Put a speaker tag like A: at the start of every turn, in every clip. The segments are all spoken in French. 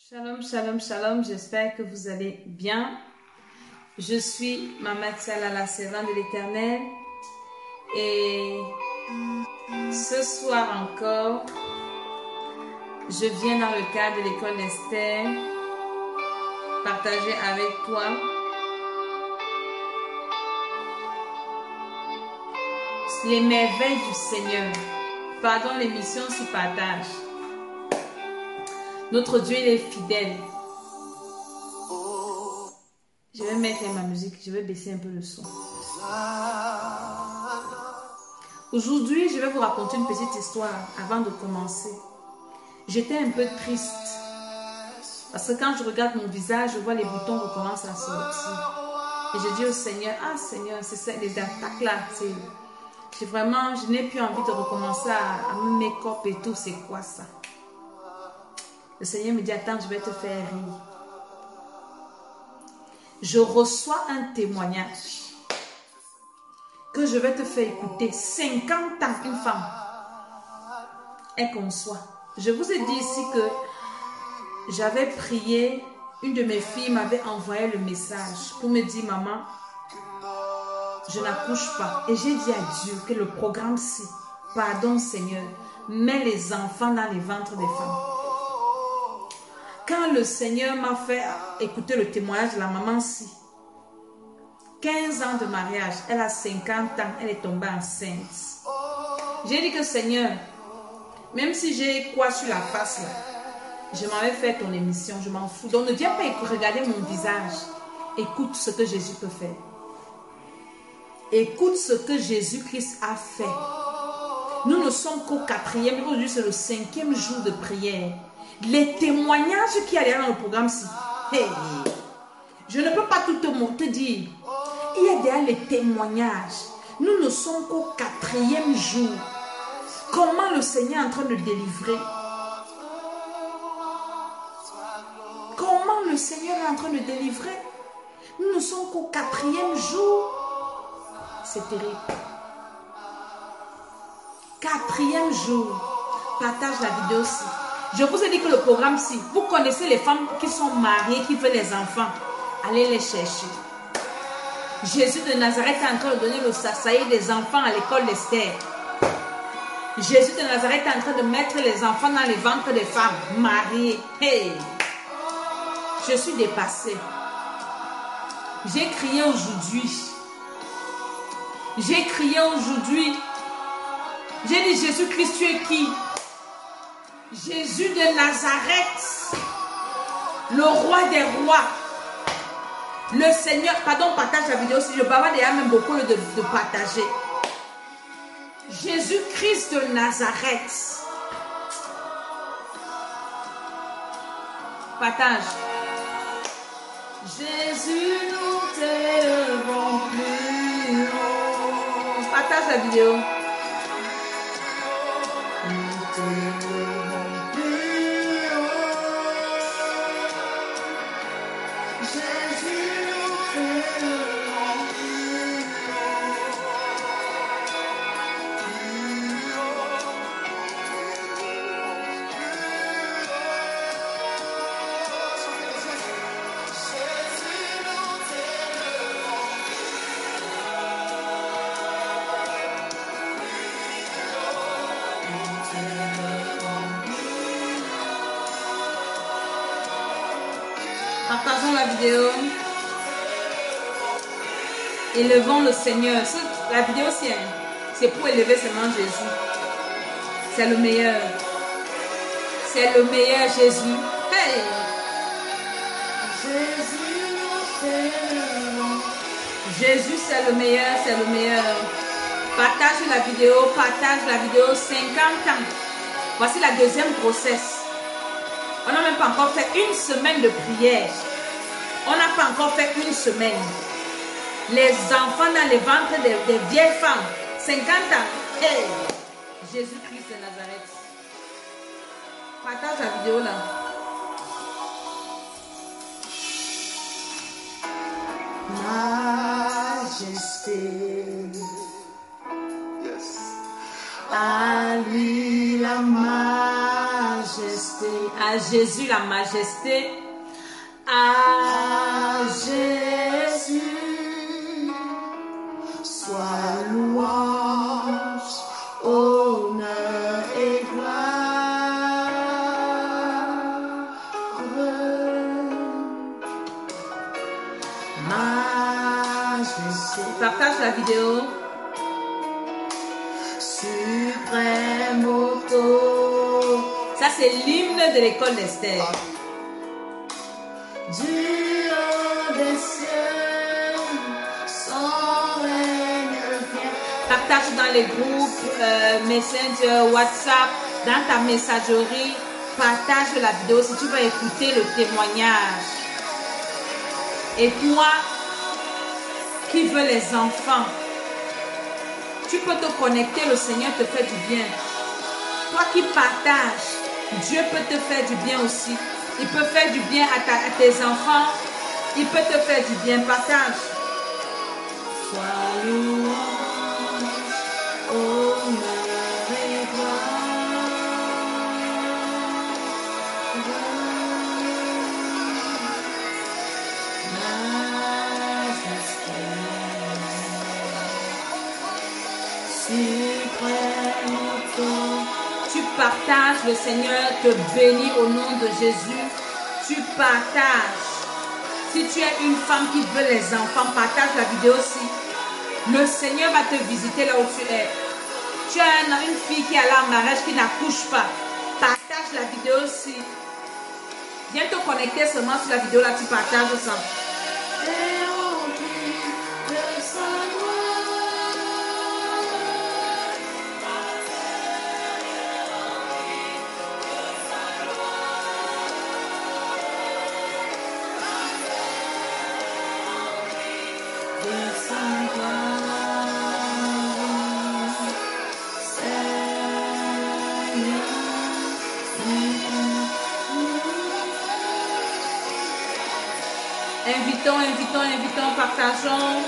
A: Shalom, shalom, shalom, j'espère que vous allez bien. Je suis Maman Tsala, la servante de l'Éternel. Et ce soir encore, je viens dans le cadre de l'école d'Esther partager avec toi les merveilles du Seigneur. Pardon, l'émission s'y partage. Notre Dieu, il est fidèle. Je vais mettre ma musique, je vais baisser un peu le son. Aujourd'hui, je vais vous raconter une petite histoire avant de commencer. J'étais un peu triste. Parce que quand je regarde mon visage, je vois les boutons recommencent à sortir. Et je dis au Seigneur, ah Seigneur, c'est ça, les attaques là. Je n'ai plus envie de recommencer à me make-up et tout, c'est quoi ça? Le Seigneur me dit, attends, je vais te faire rire. Je reçois un témoignage que je vais te faire écouter. 50 ans qu'une femme est conçue. Je vous ai dit ici que j'avais prié, une de mes filles m'avait envoyé le message pour me dire, maman, je n'accouche pas. Et j'ai dit à Dieu que le programme-ci, pardon Seigneur, met les enfants dans les ventres des femmes. Quand le Seigneur m'a fait écouter le témoignage de la maman-ci, 15 ans de mariage, elle a 50 ans, elle est tombée enceinte. J'ai dit que Seigneur, même si j'ai quoi sur la face là, je m'avais fait ton émission, je m'en fous. Donc ne viens pas regarder mon visage. Écoute ce que Jésus peut faire. Écoute ce que Jésus-Christ a fait. Nous ne sommes qu'au 4e, aujourd'hui c'est le 5e jour de prière. Les témoignages qu'il y a derrière dans le programme-ci, hey, je ne peux pas tout te dire. Il y a derrière les témoignages. Nous ne sommes qu'au 4e jour. Comment le Seigneur est en train de délivrer? Comment le Seigneur est en train de délivrer? Nous ne sommes qu'au 4e jour. C'est terrible. 4e jour. Partage la vidéo aussi. Je vous ai dit que le programme-ci, vous connaissez les femmes qui sont mariées, qui veulent les enfants. Allez les chercher. Jésus de Nazareth est en train de donner le sasaï des enfants à l'école d'Esther. Jésus de Nazareth est en train de mettre les enfants dans les ventres des femmes mariées. Hey! Je suis dépassée. J'ai crié aujourd'hui. J'ai crié aujourd'hui. J'ai dit, Jésus-Christ, tu es qui? Jésus de Nazareth, le roi des rois, le Seigneur. Pardon, partage la vidéo si je parle déjà même beaucoup de partager. Jésus-Christ de Nazareth. Partage. Jésus, nous t'élevons plus haut. Partage la vidéo. Partageons la vidéo. Élevons le Seigneur. La vidéo, c'est pour élever seulement Jésus. C'est le meilleur. C'est le meilleur Jésus. Hey! Jésus, c'est le meilleur, c'est le meilleur. Partage la vidéo, 50 ans. Voici la deuxième grossesse. On n'a même pas encore fait une semaine de prière. On n'a pas encore fait une semaine. Les enfants dans les ventres des vieilles femmes. 50 ans. Hey! Jésus-Christ de Nazareth. Partage la vidéo là. Majesté. Yes. À lui la majesté. majesté. À Jésus la majesté. À Jésus
B: Sois louange, honneur et gloire. Majesté,
A: Partage la vidéo.
B: suprême autorité.
A: Ça, c'est l'hymne de l'école d'Esther.
B: Du haut des cieux, son règne vient.
A: Partage dans les groupes, Messenger, WhatsApp, dans ta messagerie. Partage la vidéo si tu vas écouter le témoignage. Et toi qui veux les enfants, tu peux te connecter, le Seigneur te fait du bien. Toi qui partages, Dieu peut te faire du bien aussi. Il peut faire du bien à tes enfants. Il peut te faire du bien. Partage.
B: Sois louange, honneur et gloire. Majesté, suprême autorité.
A: Tu partages, le Seigneur te bénit au nom de Jésus. Tu partages. Si tu es une femme qui veut les enfants, partage la vidéo aussi. Le Seigneur va te visiter là où tu es. Tu as une fille qui est là en mariage qui n'accouche pas. Partage la vidéo aussi. Viens te connecter seulement sur la vidéo là, tu partages ça.
B: Et rempli de sa
A: Invitons, partageons.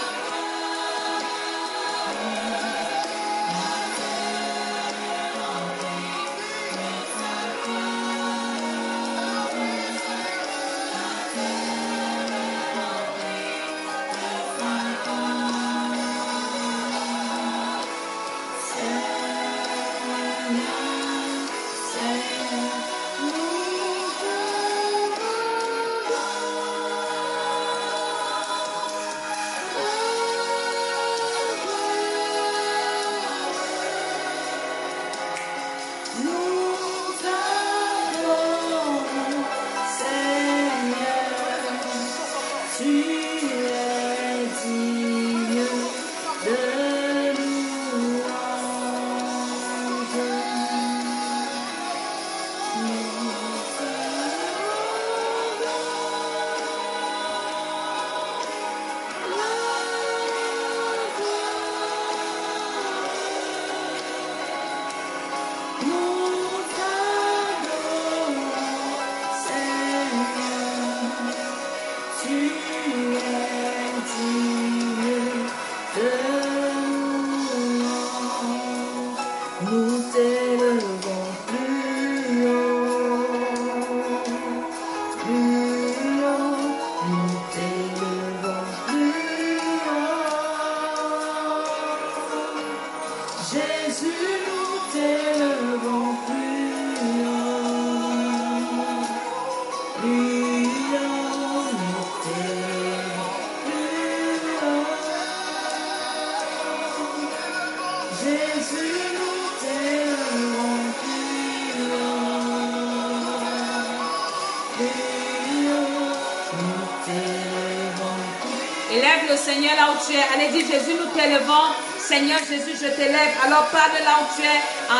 A: Élève le Seigneur là où tu es. Allez, dis Jésus, nous t'élevons. Seigneur Jésus, je t'élève. Alors parle là où tu es.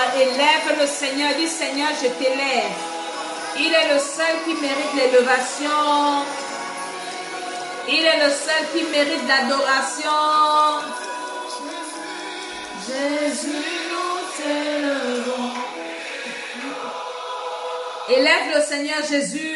A: Élève le Seigneur. Dis Seigneur, je t'élève. Il est le seul qui mérite l'élévation. Il est le seul qui mérite l'adoration.
B: Jésus, nous t'élevons.
A: Élève le Seigneur Jésus.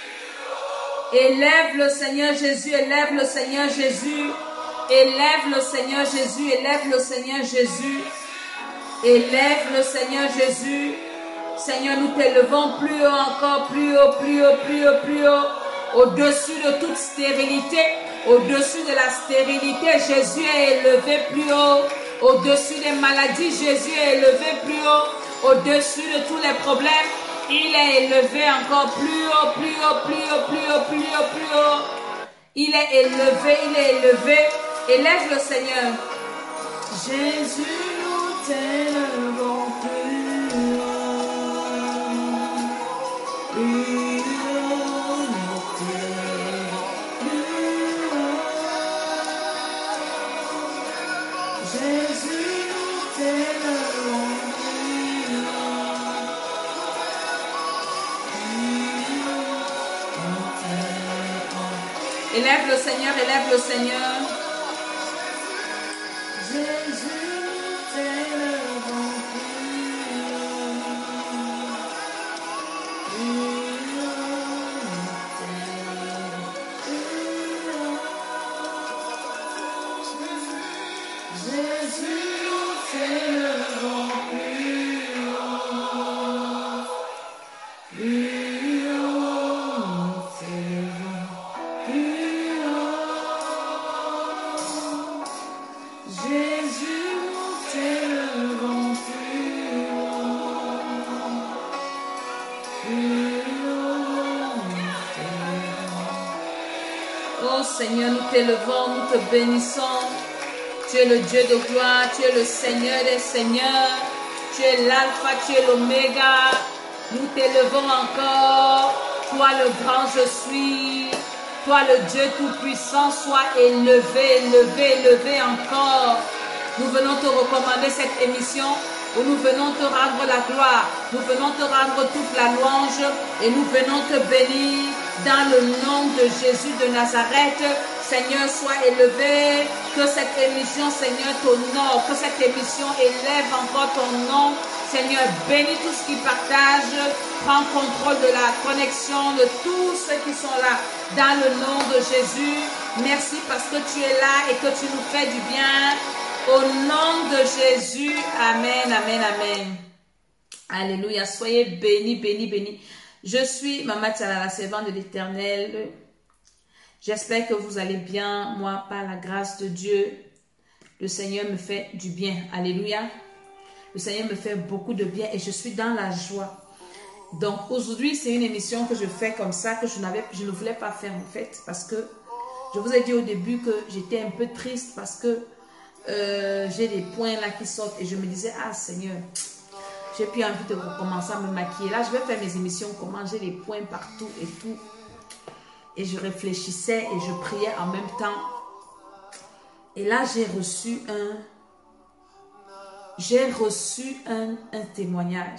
A: Élève le Seigneur Jésus. Élève le Seigneur Jésus. Élève le Seigneur Jésus. Élève le Seigneur Jésus. Élève le Seigneur Jésus. Seigneur, nous t'élevons plus haut encore, plus haut, plus haut, plus haut, plus haut. Au-dessus de toute stérilité, au-dessus de la stérilité, Jésus est élevé plus haut. Au-dessus des maladies, Jésus est élevé plus haut. Au-dessus de tous les problèmes, il est élevé encore plus haut, plus haut, plus haut, plus haut, plus haut, plus haut. Il est élevé, il est élevé. Élève le Seigneur.
B: Jésus, nous t'élevons plus haut. Plus haut, nous t'élevons plus haut. Jésus, nous t'élevons plus haut.
A: Élève le Seigneur, élève le Seigneur.
B: Jésus, nous t'élevons plus haut. Plus haut, nous t'élevons plus haut. Jésus, nous t'élevons plus haut. Plus haut, nous t'élevons plus haut. Jésus, nous t'élevons plus haut. Plus haut, nous t'élevons.
A: Oh Seigneur, nous t'élevons, nous te bénissons. Tu es le Dieu de gloire, tu es le Seigneur des seigneurs. Tu es l'alpha, tu es l'oméga. Nous t'élevons encore. Toi le grand je suis. Toi le Dieu tout-puissant, sois élevé, élevé, élevé encore. Nous venons te recommander cette émission où nous venons te rendre la gloire. Nous venons te rendre toute la louange et nous venons te bénir dans le nom de Jésus de Nazareth. Seigneur, sois élevé. Que cette émission, Seigneur, t'honore. Que cette émission élève encore ton nom. Seigneur, bénis tous ceux qui partagent. Prends contrôle de la connexion de tous ceux qui sont là. Dans le nom de Jésus. Merci parce que tu es là et que tu nous fais du bien. Au nom de Jésus. Amen, amen, amen. Alléluia. Soyez bénis, bénis, bénis. Je suis Maman Tchala, la servante de l'Éternel. J'espère que vous allez bien. Moi, par la grâce de Dieu, le Seigneur me fait du bien. Alléluia. Le Seigneur me fait beaucoup de bien et je suis dans la joie. Donc aujourd'hui, c'est une émission que je fais comme ça, que je ne voulais pas faire en fait. Parce que je vous ai dit au début que j'étais un peu triste parce que j'ai des points là qui sortent et je me disais, ah Seigneur, j'ai plus envie de recommencer à me maquiller. Là, je vais faire mes émissions, comment j'ai des points partout et tout. Et je réfléchissais et je priais en même temps. Et là, j'ai reçu un témoignage.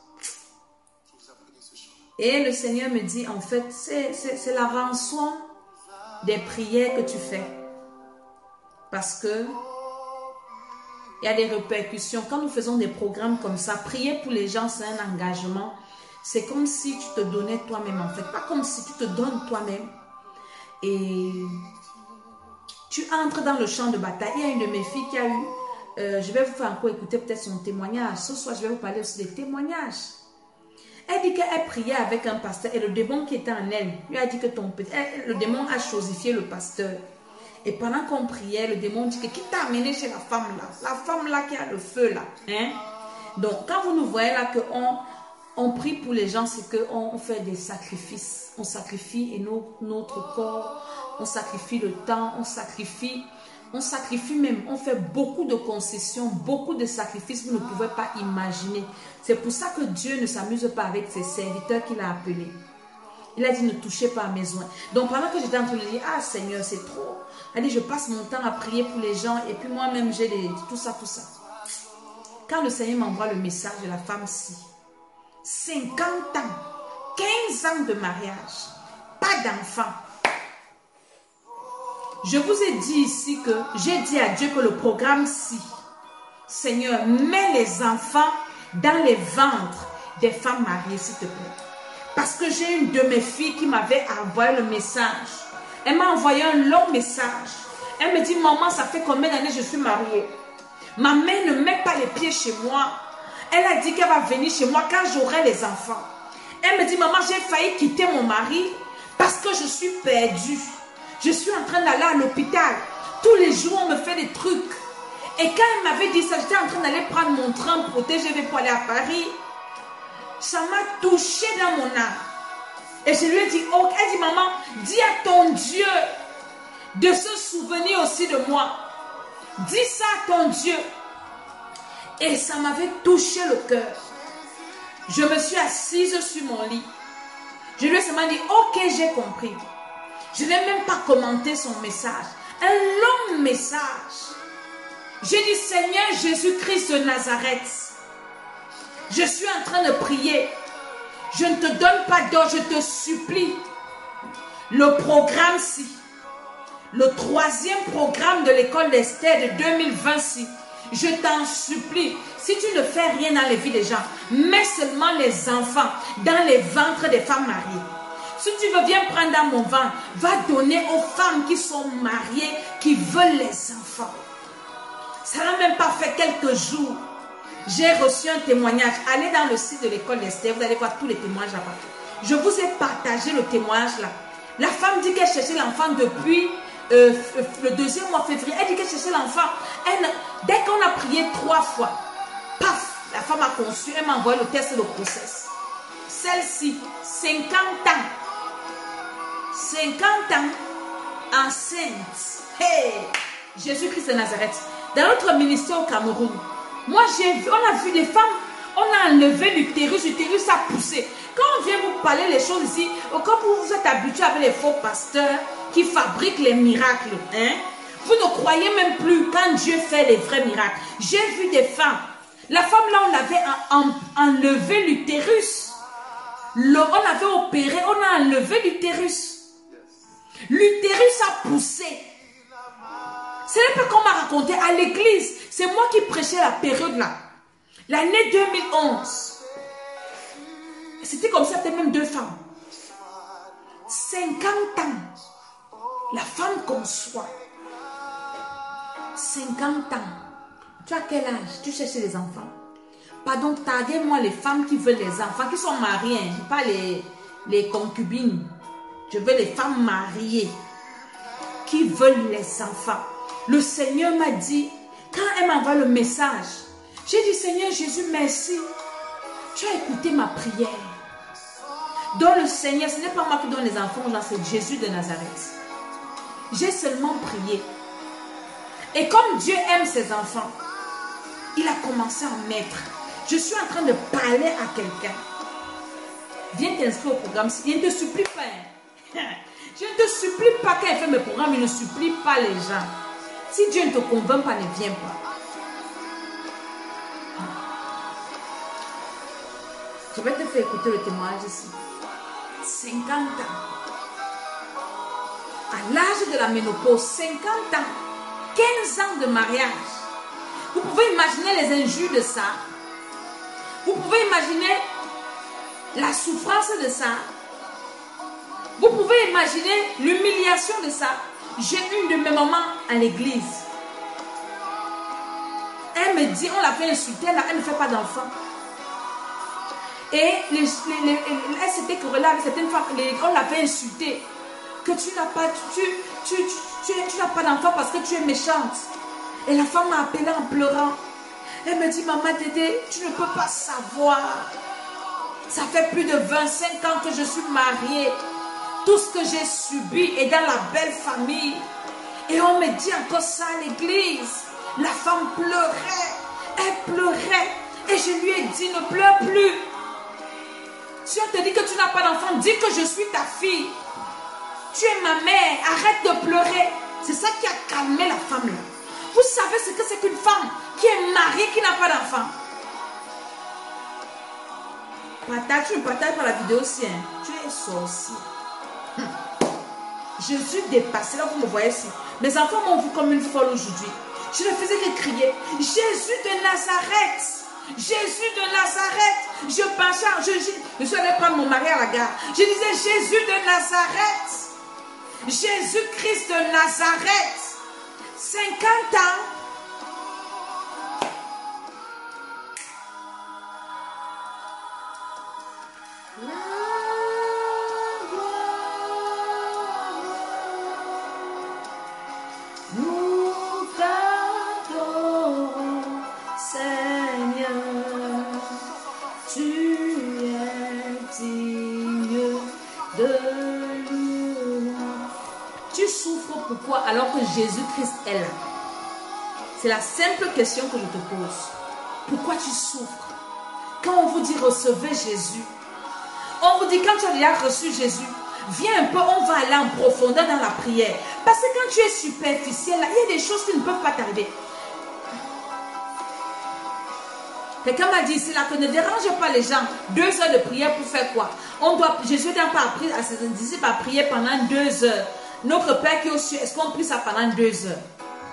A: Et le Seigneur me dit, en fait, c'est la rançon des prières que tu fais. Parce que il y a des répercussions. Quand nous faisons des programmes comme ça, prier pour les gens, c'est un engagement. C'est comme si tu te donnais toi-même en fait. Pas comme si tu te donnes toi-même. Et tu entres dans le champ de bataille. Il y a une de mes filles qui a eu... je vais vous faire encore écouter peut-être son témoignage. Ce soir, je vais vous parler aussi des témoignages. Elle dit qu'elle priait avec un pasteur et le démon qui était en elle lui a dit que le démon a chosifié le pasteur. Et pendant qu'on priait, le démon dit que qui t'a amené chez la femme là qui a le feu là. Hein? Donc quand vous nous voyez là qu'on prie pour les gens, c'est qu'on fait des sacrifices. On sacrifie et notre corps, on sacrifie le temps, on sacrifie même, on fait beaucoup de concessions, beaucoup de sacrifices, vous ne pouvez pas imaginer. C'est pour ça que Dieu ne s'amuse pas avec ses serviteurs qu'il a appelés. Il a dit, ne touchez pas à mes soins. Donc pendant que j'étais en train de dire, ah Seigneur, c'est trop. Elle dit, je passe mon temps à prier pour les gens et puis moi-même j'ai tout ça. Quand le Seigneur m'envoie le message de la femme-ci, 50 ans, 15 ans de mariage, pas d'enfant. Je vous ai dit ici que j'ai dit à Dieu que le programme-ci, Seigneur, mets les enfants dans les ventres des femmes mariées, s'il te plaît. Parce que j'ai une de mes filles qui m'avait envoyé le message. Elle m'a envoyé un long message. Elle me dit, maman, ça fait combien d'années je suis mariée? Ma mère ne met pas les pieds chez moi. Elle a dit qu'elle va venir chez moi quand j'aurai les enfants. Elle me dit, maman, j'ai failli quitter mon mari parce que je suis perdue. Je suis en train d'aller à l'hôpital. Tous les jours, on me fait des trucs. Et quand elle m'avait dit ça, j'étais en train d'aller prendre mon train pour TGV pour aller à Paris. Ça m'a touché dans mon âme. Et je lui ai dit, oh, elle dit, maman, dis à ton Dieu de se souvenir aussi de moi. Dis ça à ton Dieu. Et ça m'avait touché le cœur. Je me suis assise sur mon lit. Je lui ai seulement dit, ok, j'ai compris. Je n'ai même pas commenté son message. Un long message. J'ai dit, Seigneur Jésus-Christ de Nazareth, je suis en train de prier. Je ne te donne pas d'ordre, je te supplie. Le programme-ci, le 3e programme de l'école d'Esther de 2026, je t'en supplie, si tu ne fais rien dans les vies des gens, mets seulement les enfants dans les ventres des femmes mariées. Si tu veux, viens prendre dans mon ventre, va donner aux femmes qui sont mariées, qui veulent les enfants. Ça n'a même pas fait quelques jours. J'ai reçu un témoignage. Allez dans le site de l'école d'Esther, vous allez voir tous les témoignages là-bas. Je vous ai partagé le témoignage là. La femme dit qu'elle cherchait l'enfant depuis le 2e mois février. Elle dit qu'elle cherchait l'enfant. Dès qu'on a prié 3 fois, paf, la femme a conçu. Elle m'a envoyé le test de grossesse. Celle-ci, 50 ans. 50 ans, enceinte. Hey, Jésus-Christ de Nazareth. Dans notre ministère au Cameroun, moi on a vu des femmes, on a enlevé l'utérus a poussé. Quand on vient vous parler les choses ici, comme vous êtes habitué avec les faux pasteurs qui fabriquent les miracles, hein, vous ne croyez même plus quand Dieu fait les vrais miracles. J'ai vu des femmes, la femme là on avait enlevé l'utérus, on avait opéré, on a enlevé l'utérus. L'utérus a poussé. C'est un peu qu'on m'a raconté à l'église. C'est moi qui prêchais la période là. L'année 2011. C'était comme ça, c'était même 2 femmes. 50 ans. La femme conçoit. 50 ans. Tu as quel âge? Tu cherches les enfants. Pardon, taguez-moi les femmes qui veulent les enfants, qui sont mariées. Pas les concubines. Je veux les femmes mariées qui veulent les enfants. Le Seigneur m'a dit, quand elle m'envoie le message, j'ai dit, Seigneur Jésus, merci. Tu as écouté ma prière. Dans le Seigneur, ce n'est pas moi qui donne les enfants, c'est Jésus de Nazareth. J'ai seulement prié. Et comme Dieu aime ses enfants, il a commencé à mettre. Je suis en train de parler à quelqu'un. Viens t'inscrire au programme. Je ne te supplie pas. Je ne te supplie pas quand il fait mes programmes, il ne supplie pas les gens. Si Dieu ne te convainc pas, ne viens pas. Je vais te faire écouter le témoignage ici. 50 ans. À l'âge de la ménopause, 50 ans. 15 ans de mariage. Vous pouvez imaginer les injures de ça. Vous pouvez imaginer la souffrance de ça. Vous pouvez imaginer l'humiliation de ça. J'ai une de mes mamans à l'église. Elle me dit, on l'a fait insulter, elle ne fait pas d'enfant. Et elle s'était querellée avec certaines femmes, on l'avait insultée. Que tu n'as pas, tu n'as pas d'enfant parce que tu es méchante. Et la femme m'a appelée en pleurant. Elle me dit, maman Dédé, tu ne peux pas savoir. Ça fait plus de 25 ans que je suis mariée. Tout ce que j'ai subi est dans la belle famille. Et on me dit encore ça à l'église. La femme pleurait. Elle pleurait. Et je lui ai dit, ne pleure plus. Si on te dit que tu n'as pas d'enfant, dis que je suis ta fille. Tu es ma mère. Arrête de pleurer. C'est ça qui a calmé la femme là. Vous savez ce que c'est qu'une femme qui est mariée, qui n'a pas d'enfant? Tu ne partages pas la vidéo aussi. Hein? Tu es sorcier. Jésus dépassé, là vous me voyez ici. Mes enfants m'ont vu comme une folle aujourd'hui. Je ne faisais que crier, Jésus de Nazareth, Jésus de Nazareth. Je pensais, je suis allée prendre mon mari à la gare. Je disais Jésus de Nazareth, Jésus-Christ de Nazareth. 50 ans.
B: Nous t'adorons, Seigneur, tu es digne de louange.
A: Tu souffres pourquoi alors que Jésus-Christ est là? C'est la simple question que je te pose. Pourquoi tu souffres? Quand on vous dit recevez Jésus, on vous dit quand tu as déjà reçu Jésus, viens un peu, on va aller en profondeur dans la prière. Parce que quand tu es superficiel, là, il y a des choses qui ne peuvent pas t'arriver. Quelqu'un m'a dit ici là que ne dérange pas les gens. 2 heures de prière pour faire quoi? Jésus n'a pas appris à ses disciples à prier pendant 2 heures. Notre Père qui est aux cieux, est-ce qu'on prie ça pendant 2 heures?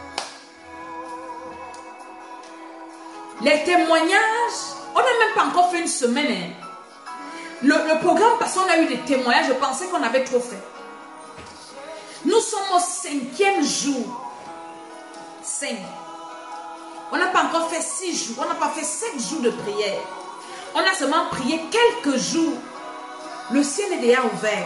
A: Les témoignages, on n'a même pas encore fait une semaine. Hein. Le programme, parce qu'on a eu des témoignages, je pensais qu'on avait trop fait. Nous sommes au 5e jour. 5. On n'a pas encore fait 6 jours, on n'a pas fait 7 jours de prière. On a seulement prié quelques jours. Le ciel est déjà ouvert.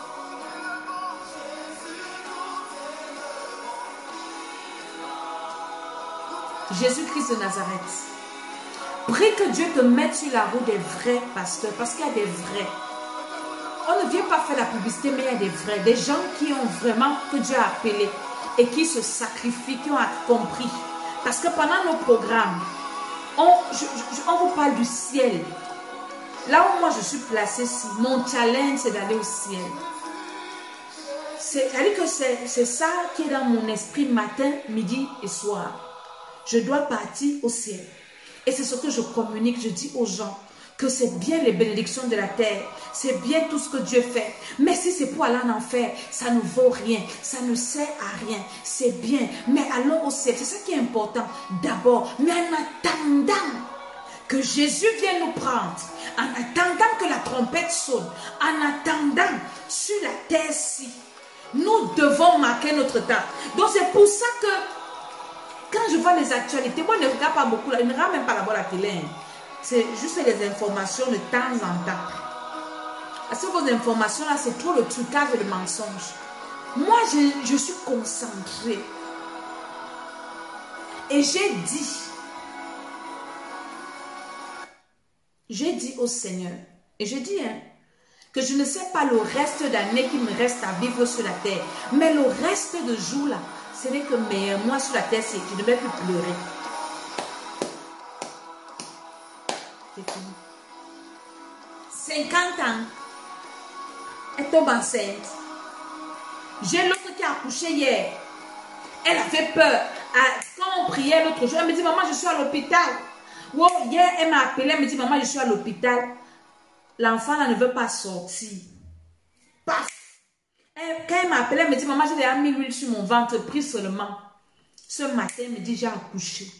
A: Jésus-Christ de Nazareth. Prie que Dieu te mette sur la route des vrais pasteurs, parce qu'il y a des vrais. On ne vient pas faire la publicité, mais il y a des vrais. Des gens qui ont vraiment, que Dieu a appelé et qui se sacrifient, qui ont compris. Parce que pendant nos programmes, on vous parle du ciel. Là où moi je suis placée ici, mon challenge c'est d'aller au ciel. C'est-à-dire que c'est ça qui est dans mon esprit matin, midi et soir. Je dois partir au ciel. Et c'est ce que je communique, je dis aux gens que c'est bien les bénédictions de la terre, c'est bien tout ce que Dieu fait. Mais si c'est pour aller en enfer, ça ne vaut rien, ça ne sert à rien, c'est bien. Mais allons au ciel, c'est ça qui est important d'abord. Mais en attendant que Jésus vienne nous prendre, en attendant que la trompette sonne, en attendant sur la terre-ci, nous devons marquer notre temps. Donc c'est pour ça que quand je vois les actualités, moi je ne regarde pas beaucoup, je ne regarde même pas d'abord la télé. Hein. C'est juste les informations de temps en temps. Parce que vos informations là, c'est trop le trucage et le mensonge. Moi, je suis concentrée. Et j'ai dit au Seigneur, et je dis que je ne sais pas le reste d'années qui me reste à vivre sur la terre, mais le reste de jours là, ce n'est que moi sur la terre, je ne vais plus pleurer. C'est fini. 50 ans, elle tombe enceinte. J'ai l'autre qui a accouché hier. Elle avait peur. Quand on priait l'autre jour, elle me dit, maman, je suis à l'hôpital. Wow, hier, elle m'a appelé, elle me dit, maman, je suis à l'hôpital. L'enfant là ne veut pas sortir. Paf! Quand elle m'a appelé, elle me dit, maman, j'ai déjà mis l'huile sur mon ventre, pris seulement. Ce matin, elle me dit, j'ai accouché.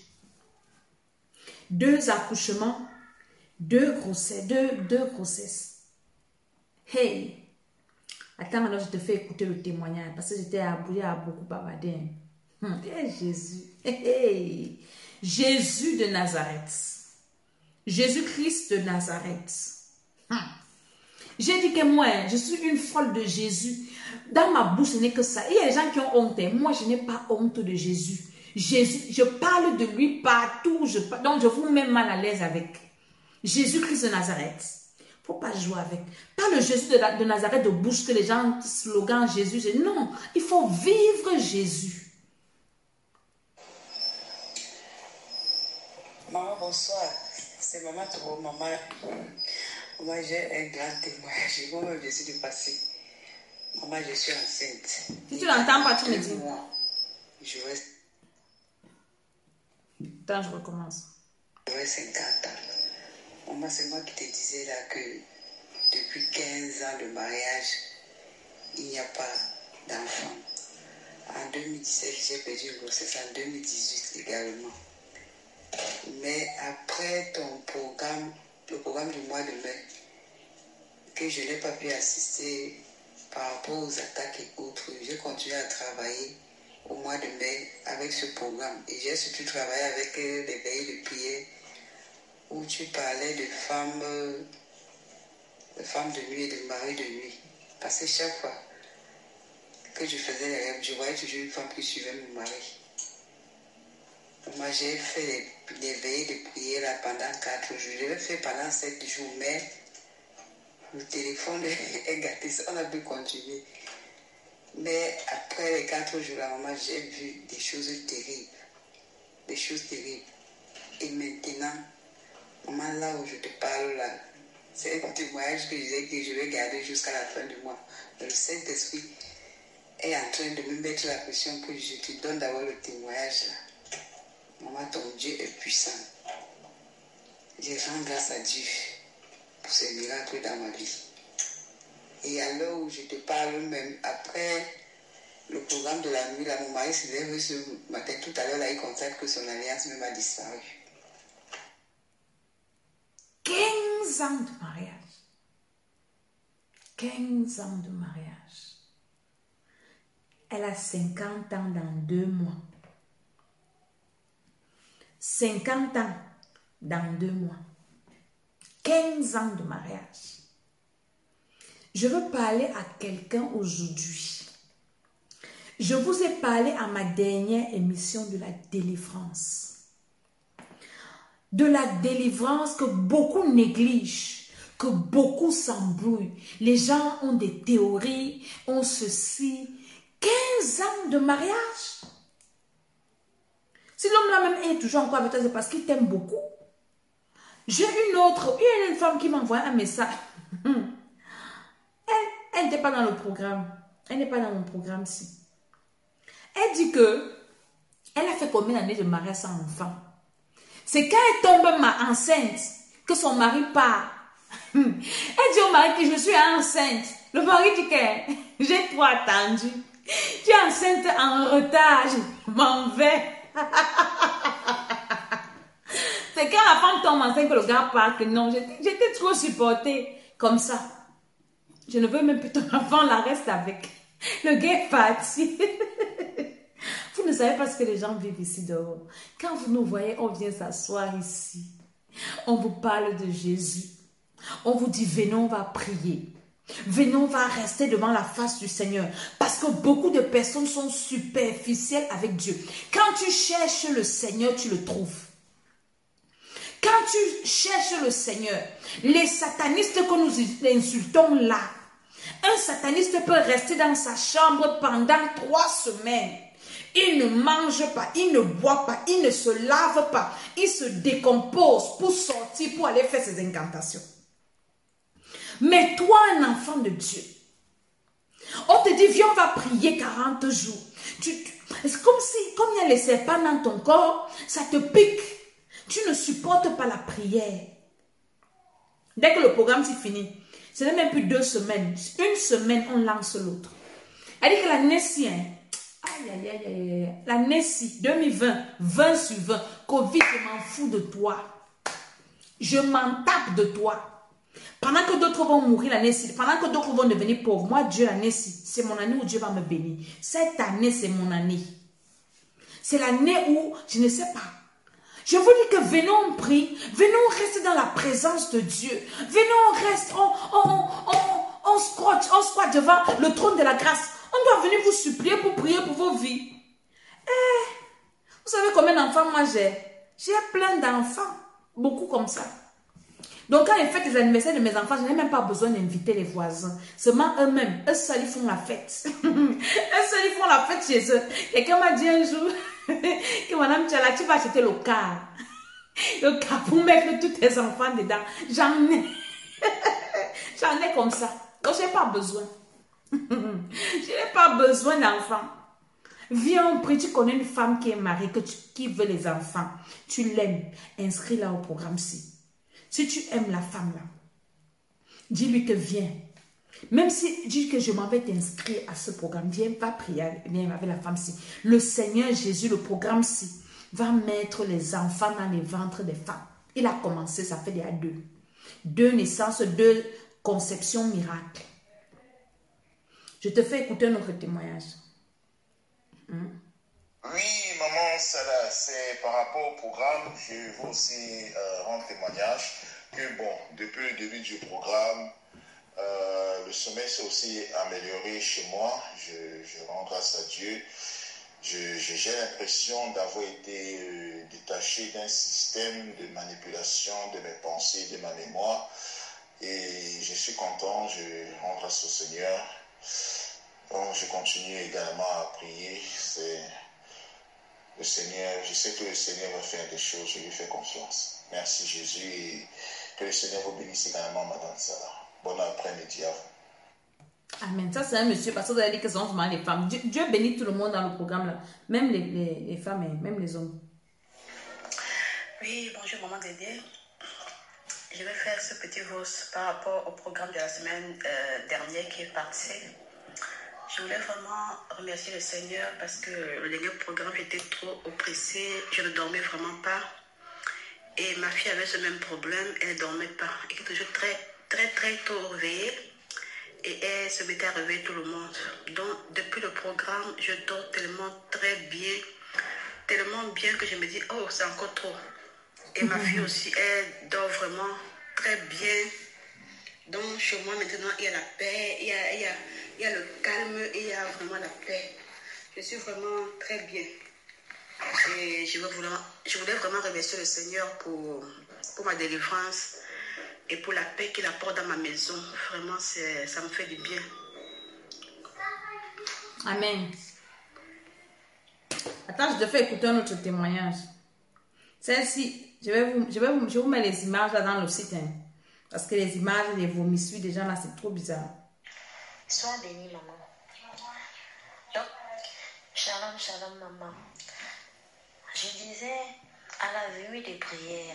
A: 2 accouchements, 2 grossesses. Hey! Attends, alors je te fais écouter le témoignage parce que j'étais à beaucoup bavarder. Hey, Jésus. Hey. Jésus de Nazareth. Jésus-Christ de Nazareth. J'ai dit que moi, je suis une folle de Jésus. Dans ma bouche, ce n'est que ça. Il y a des gens qui ont honte. Moi, je n'ai pas honte de Jésus. Jésus, je parle de lui partout. Donc, je vous mets mal à l'aise avec. Jésus-Christ de Nazareth. Il ne faut pas jouer avec. Pas le Jésus de Nazareth de bouche que les gens slogan Jésus. Non, il faut vivre Jésus.
C: Maman, bonsoir. C'est Maman Touro. Maman, moi j'ai un grand témoignage. Moi-même, je suis du passé. Maman, je suis enceinte.
A: Si tu l'entends pas, tu me dis.
C: Je reste.
A: Attends, je recommence.
C: J'aurais 50 ans. Maman, c'est moi qui te disais là que depuis 15 ans de mariage, il n'y a pas d'enfant. En 2017, j'ai perdu une grossesse. En 2018 également. Mais après ton programme, le programme du mois de mai, que je n'ai pas pu assister par rapport aux attaques et autres, j'ai continué à travailler au mois de mai avec ce programme. Et j'ai surtout travaillé avec les veilles de prière où tu parlais de femme de nuit et de mari de nuit. Parce que chaque fois que je faisais les rêves, je voyais toujours une femme qui suivait mon mari. Moi, j'ai fait des veillées de prière là pendant 4 jours. Je l'ai fait pendant 7 jours, mais le téléphone est gâté. On a pu continuer. Mais après les 4 jours là, maman, j'ai vu des choses terribles. Des choses terribles. Et maintenant, maman, là où je te parle là, c'est un témoignage que je vais garder jusqu'à la fin du mois. Le Saint-Esprit est en train de me mettre la pression que je te donne d'avoir le témoignage là. Maman, ton Dieu est puissant. Je rends grâce à Dieu pour ces miracles dans ma vie. Et à l'heure où je te parle, même après le programme de la nuit, là, mon mari s'est levé ce matin. Tout à l'heure, là, il constate que son alliance même a disparu.
A: 15 ans de mariage. 15 ans de mariage. Elle a 50 ans dans 2 mois. 50 ans dans 2 mois. 15 ans de mariage. Je veux parler à quelqu'un aujourd'hui. Je vous ai parlé à ma dernière émission de la délivrance. De la délivrance que beaucoup négligent, que beaucoup s'embrouillent. Les gens ont des théories, ont ceci. 15 ans de mariage. Si l'homme là même est toujours encore avec toi, c'est parce qu'il t'aime beaucoup. J'ai une femme qui m'a envoyé un message. Elle n'était pas dans le programme. Elle n'est pas dans mon programme-ci. Elle dit que elle a fait combien d'années de mariage sans enfant? C'est quand elle tombe enceinte que son mari part. Elle dit au mari que je suis enceinte. Le mari dit que j'ai trop attendu. Tu es enceinte en retard. Je m'en vais. C'est quand la femme tombe enceinte que le gars part que non, j'étais trop supportée comme ça. Je ne veux même plus ton enfant, la reste avec. Le gars est parti. Vous ne savez pas ce que les gens vivent ici dehors. Quand vous nous voyez, on vient s'asseoir ici. On vous parle de Jésus. On vous dit, venez, on va prier. Venez, on va rester devant la face du Seigneur. Parce que beaucoup de personnes sont superficielles avec Dieu. Quand tu cherches le Seigneur, tu le trouves. Quand tu cherches le Seigneur, les satanistes que nous insultons là, un sataniste peut rester dans sa chambre pendant 3 semaines. Il ne mange pas, il ne boit pas, il ne se lave pas. Il se décompose pour sortir, pour aller faire ses incantations. Mais toi, un enfant de Dieu, on te dit, viens, on va prier 40 jours. C'est comme il y a les serpents dans ton corps, ça te pique. Tu ne supportes pas la prière. Dès que le programme s'est fini, ce n'est même plus 2 semaines. 1 semaine, on lance l'autre. Elle dit que la Nessie, la Nessie 2020, 20 sur 20, Covid, je m'en fous de toi. Je m'en tape de toi. Pendant que d'autres vont mourir, la Nessie, pendant que d'autres vont devenir pauvres, moi, Dieu, la Nessie, c'est mon année où Dieu va me bénir. Cette année, c'est mon année. C'est l'année où, je ne sais pas. Je vous dis que venons, on prie, venons, on reste dans la présence de Dieu. Venons, on reste, on squatte devant le trône de la grâce. On doit venir vous supplier pour prier pour vos vies. Vous savez combien d'enfants moi j'ai? J'ai plein d'enfants, beaucoup comme ça. Donc quand ils fêtent les anniversaires de mes enfants, je n'ai même pas besoin d'inviter les voisins. Seulement eux-mêmes, eux seuls, ils font la fête. Eux seuls, ils font la fête chez eux. Quelqu'un m'a dit un jour que madame Tchala, tu vas acheter le car. Le car pour mettre tous tes enfants dedans. J'en ai. J'en ai comme ça. Donc je n'ai pas besoin. Je n'ai pas besoin d'enfants. Viens, on prie. Tu connais une femme qui est mariée, qui veut les enfants. Tu l'aimes. Inscris-la au programme-ci. Si tu aimes la femme là, dis-lui que viens. Même si dis que je m'en vais t'inscrire à ce programme, viens, va prier, viens avec la femme-ci. Le Seigneur Jésus, le programme-ci, va mettre les enfants dans les ventres des femmes. Il a commencé, ça fait déjà 2. 2 naissances, 2 conceptions miracles. Je te fais écouter notre témoignage.
D: Oui, maman Salah, c'est par rapport au programme, je veux aussi rendre témoignage que bon, depuis le début du programme, Le sommeil s'est aussi amélioré chez moi. Je rends grâce à Dieu. J'ai l'impression d'avoir été détaché d'un système de manipulation de mes pensées, de ma mémoire. Et je suis content, je rends grâce au Seigneur. Donc, je continue également à prier. Le Seigneur, je sais que le Seigneur va faire des choses, je lui fais confiance. Merci Jésus et que le Seigneur vous bénisse également, Madame Salah. Bon après-midi à vous.
A: Amen. Ça, c'est un monsieur, parce que vous avez dit que ce sont souvent les femmes. Dieu bénit tout le monde dans le programme, là. Même les femmes, et même les hommes.
E: Oui, bonjour, maman Dédé. Je vais faire ce petit voice par rapport au programme de la semaine dernière qui est passé. Je voulais vraiment remercier le Seigneur parce que le dernier programme, j'étais trop oppressée, je ne dormais vraiment pas. Et ma fille avait ce même problème, elle ne dormait pas. Elle était toujours très tôt réveillée et elle se mettait à réveiller tout le monde. Donc, depuis le programme, je dors tellement tellement bien que je me dis, oh, c'est encore trop. Et ma fille aussi, elle dort vraiment très bien. Donc, chez moi, maintenant, il y a la paix, il y a le calme, et il y a vraiment la paix. Je suis vraiment très bien. Et je voulais vraiment remercier le Seigneur pour ma délivrance et pour la paix qu'il apporte dans ma maison. Vraiment, ça me fait du bien.
A: Amen. Attends, je te fais écouter un autre témoignage. Celle-ci, je vous mets les images là dans le site. Hein, parce que les images, les vomissues des gens là, c'est trop bizarre.
F: Sois bénie, maman. Donc, shalom, maman. Je disais, à la venue des prières,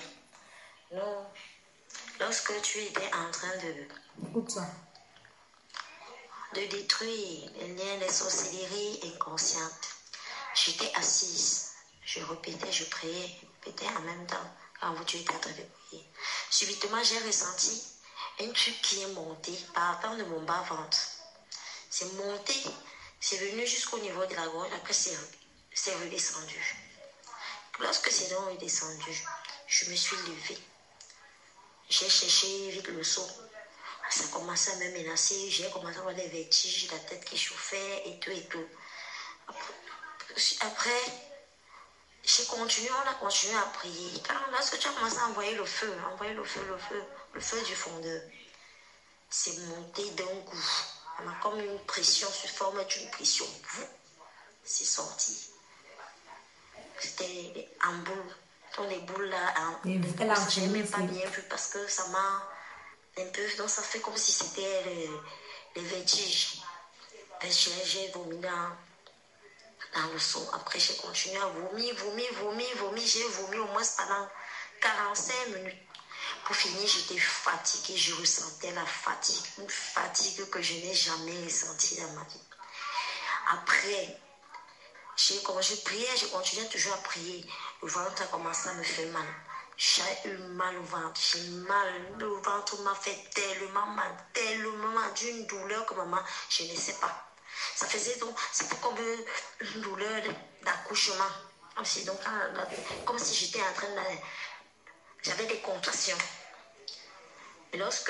F: lorsque tu étais en train
A: Écoute ça.
F: de détruire les liens des sorcelleries inconscientes, j'étais assise, je répétais, je priais, en même temps, quand tu étais en train de prier. Subitement, j'ai ressenti un truc qui est monté partant de mon bas-ventre. C'est monté, c'est venu jusqu'au niveau de la gorge, après c'est redescendu. Lorsque c'est donc redescendu, je me suis levée. J'ai cherché vite le seau. Ça commençait à me menacer, j'ai commencé à avoir des vertiges, la tête qui chauffait et tout. Après, on a continué à prier. Lorsque tu as commencé à envoyer le feu du fondeur, c'est monté d'un coup. On a comme une pression, sous forme d'une pression. C'est sorti. C'était en boule. Donc les boules là, je n'ai même pas bien vu parce que ça m'a un peu. Donc ça fait comme si c'était les vertiges. J'ai vomi dans le seau. Après, j'ai continué à vomir. J'ai vomi au moins pendant 45 minutes. Pour finir, j'étais fatiguée. Je ressentais la fatigue. Une fatigue que je n'ai jamais ressentie dans ma vie. Après, j'ai prié, je continuais toujours à prier. Le ventre a commencé à me faire mal. J'ai eu mal au ventre. J'ai mal. Le ventre m'a fait tellement mal. Tellement d'une douleur que maman, je ne sais pas. Ça faisait donc, c'était comme une douleur d'accouchement. Comme si j'étais en train de... J'avais des contractions. Et lorsque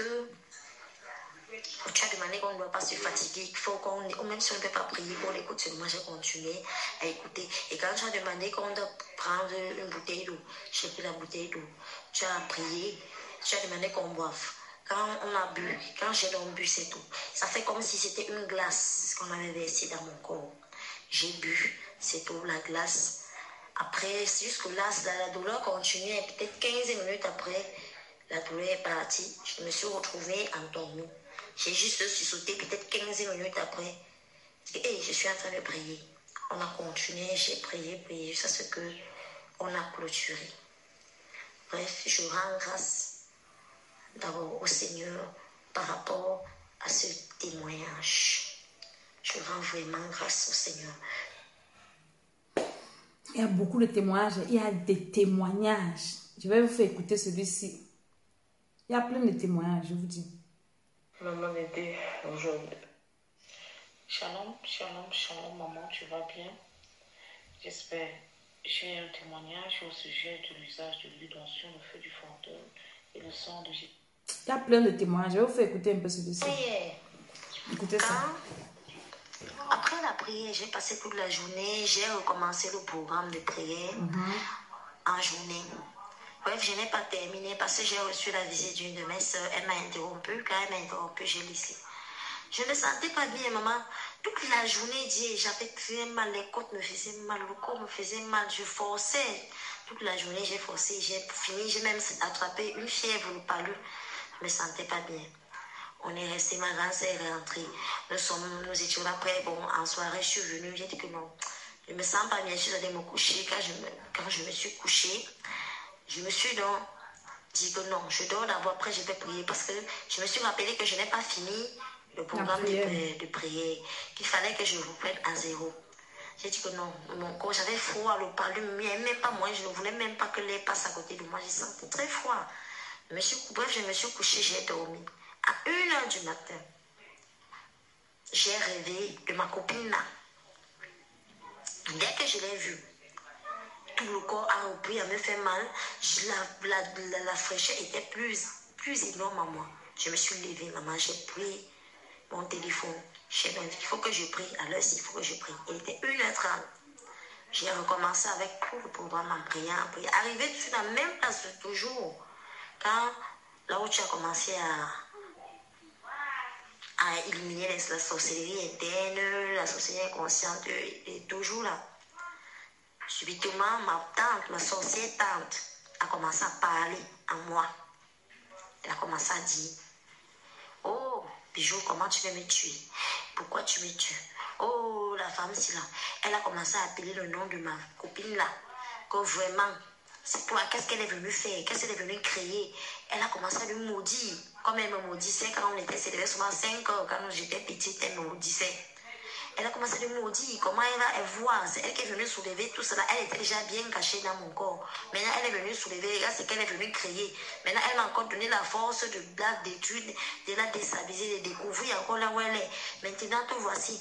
F: tu as demandé qu'on ne doit pas se fatiguer, il faut même si on ne peut pas prier, qu'on écoute seulement, j'ai continué à écouter. Et quand tu as demandé qu'on doit prendre une bouteille d'eau, j'ai pris la bouteille d'eau. Tu as prié, tu as demandé qu'on boive. Quand on a bu, quand j'ai donc bu, c'est tout. Ça fait comme si c'était une glace qu'on avait versée dans mon corps. J'ai bu, c'est tout, la glace. Après, jusque-là, la douleur continuait. Peut-être 15 minutes après, la douleur est partie. Je me suis retrouvée endormie. J'ai juste sursauté peut-être 15 minutes après. Et je suis en train de prier. On a continué, j'ai prié jusqu'à ce qu'on a clôturé. Bref, je rends grâce d'abord au Seigneur par rapport à ce témoignage. Je rends vraiment grâce au Seigneur.
A: Il y a beaucoup de témoignages. Il y a des témoignages. Je vais vous faire écouter celui-ci. Il y a plein de témoignages, je vous dis.
G: Maman Dédé, aujourd'hui. Shalom, maman, tu vas bien? J'espère. J'ai un témoignage au sujet de l'usage de l'huile d'onction, le feu du fondeur et le sang de Jésus.
A: Il y a plein de témoignages. Je vais vous faire écouter un peu celui-ci. Écoutez ça.
F: Après la prière, j'ai passé toute la journée. J'ai recommencé le programme de prière en journée. Bref, je n'ai pas terminé parce que j'ai reçu la visite d'une de mes soeurs. Elle m'a interrompu. Quand elle m'a interrompu, j'ai laissé. Je ne me sentais pas bien, maman. Toute la journée, j'avais très mal. Les côtes me faisaient mal, le corps me faisait mal. Je forçais. Toute la journée, j'ai forcé. J'ai fini. J'ai même attrapé une fièvre, le palu. Je ne me sentais pas bien. On est resté, ma grande sœur est rentrée. Nous étions là après. Bon, en soirée, je suis venue. J'ai dit que non. Je ne me sens pas bien. Je suis allée me coucher. Quand je me suis couchée, je me suis donc dit que non, je dors d'abord, après je vais prier. Parce que je me suis rappelé que je n'ai pas fini le programme de prière. Qu'il fallait que je reprenne à zéro. J'ai dit que non, mon corps, j'avais froid, le palu ne m'aimait pas. Moi, je ne voulais même pas que l'air passe à côté de moi. J'ai senti très froid. Bref, je me suis couchée, j'ai dormi. À 1h du matin, j'ai rêvé de ma copine là. Dès que je l'ai vue, tout le corps a repris à me faire mal. La fraîcheur était plus énorme à moi. Je me suis levée, maman, j'ai pris mon téléphone. J'ai dit, il faut que je prie. À l'heure, il faut que je prie. Il était 1h30. J'ai recommencé avec tout le programme en priant. Arrivé sur la même place toujours. Quand, là où tu as commencé à éliminer la sorcellerie interne, la sorcellerie inconsciente, et toujours là. Subitement, ma sorcière tante, a commencé à parler à moi. Elle a commencé à dire, oh, Bijou, comment tu veux me tuer? Pourquoi tu me tues? Oh, la femme, c'est là. Elle a commencé à appeler le nom de ma copine là. Que vraiment, c'est toi, qu'est-ce qu'elle est venue faire? Qu'est-ce qu'elle est venue créer? Elle a commencé à lui maudire. Comme elle me maudissait quand on était célébrés, souvent 5 ans, quand j'étais petite, elle me maudissait. Elle a commencé à lui maudire. Comment elle voit? C'est elle qui est venue soulever tout cela. Elle était déjà bien cachée dans mon corps. Maintenant, elle est venue soulever. Regarde ce qu'elle est venue créer. Maintenant, elle m'a encore donné la force de la détruire, de la déstabiliser, de découvrir encore là où elle est. Maintenant, te voici.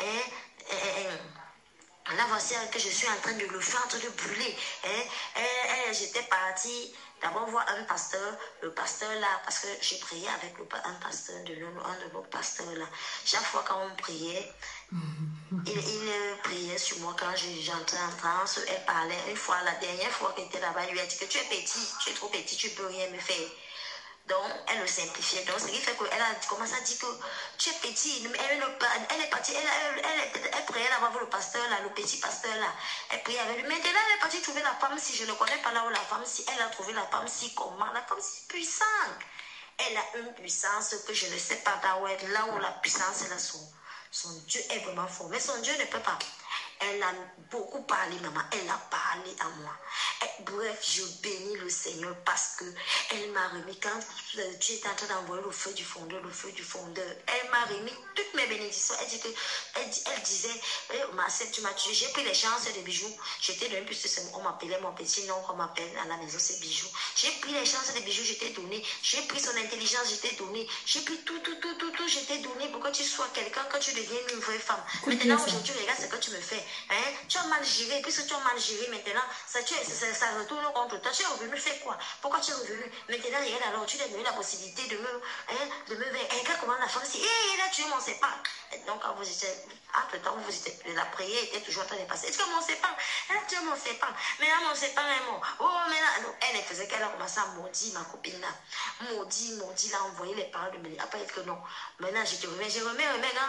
F: Là, voici que je suis en train de le faire, en train de brûler. J'étais partie d'abord voir un pasteur, le pasteur là, parce que j'ai prié avec un pasteur, un de nos pasteurs là. Chaque fois quand on priait, il priait sur moi quand j'entrais en transe. Elle parlait une fois, la dernière fois qu'elle était là-bas, il lui a dit que tu es petit, tu es trop petit, tu ne peux rien me faire. Donc, elle le simplifiait. Donc, ce qui fait qu'elle a commencé à dire que tu es petit. Elle est partie, elle priait là-bas avec le pasteur là, le petit pasteur là. Elle priait avec lui. Maintenant, elle est partie trouver la femme si je ne connais pas là où la femme si. Elle a trouvé la femme si comment? La femme si puissante. Elle a une puissance que je ne sais pas là où la puissance est là. Son Dieu est vraiment fort. Mais son Dieu ne peut pas. Elle a beaucoup parlé, maman. Elle a parlé à moi. Bref, je bénis le Seigneur parce que elle m'a remis, quand Dieu était en train d'envoyer le feu du fondeur, elle m'a remis toutes mes bénédictions. Elle disait, Marcel, tu m'as tué. J'ai pris les chances de bijoux. J'étais donné, puisque on m'appelait mon petit nom qu'on m'appelle à la maison, c'est bijoux. J'ai pris les chances de bijoux, j'étais donné. J'ai pris son intelligence, j'étais donné. J'ai pris tout, j'étais donné pour que tu sois quelqu'un, que tu deviennes une vraie femme. Maintenant, aujourd'hui, regarde ce que tu me fais. Tu as mal géré, puisque tu as mal géré maintenant, ça retourne contre toi. Tu es revenu faire quoi? Pourquoi tu es revenu? Maintenant, regarde, alors tu as donné la possibilité de me ver. Regarde comment la femme s'est elle a tué mon sépan. Donc, quand vous étiez, entre-temps, la prière était toujours en train de passer. Est-ce que mon sépan? Elle a tué mon sépan. Maintenant, mon sépan est mort. Oh, maintenant, elle faisait qu'elle a commencé à maudire ma copine là. Maudit, là, envoyer les paroles de Mélie. Après, elle dit que non. Maintenant, je remets, hein.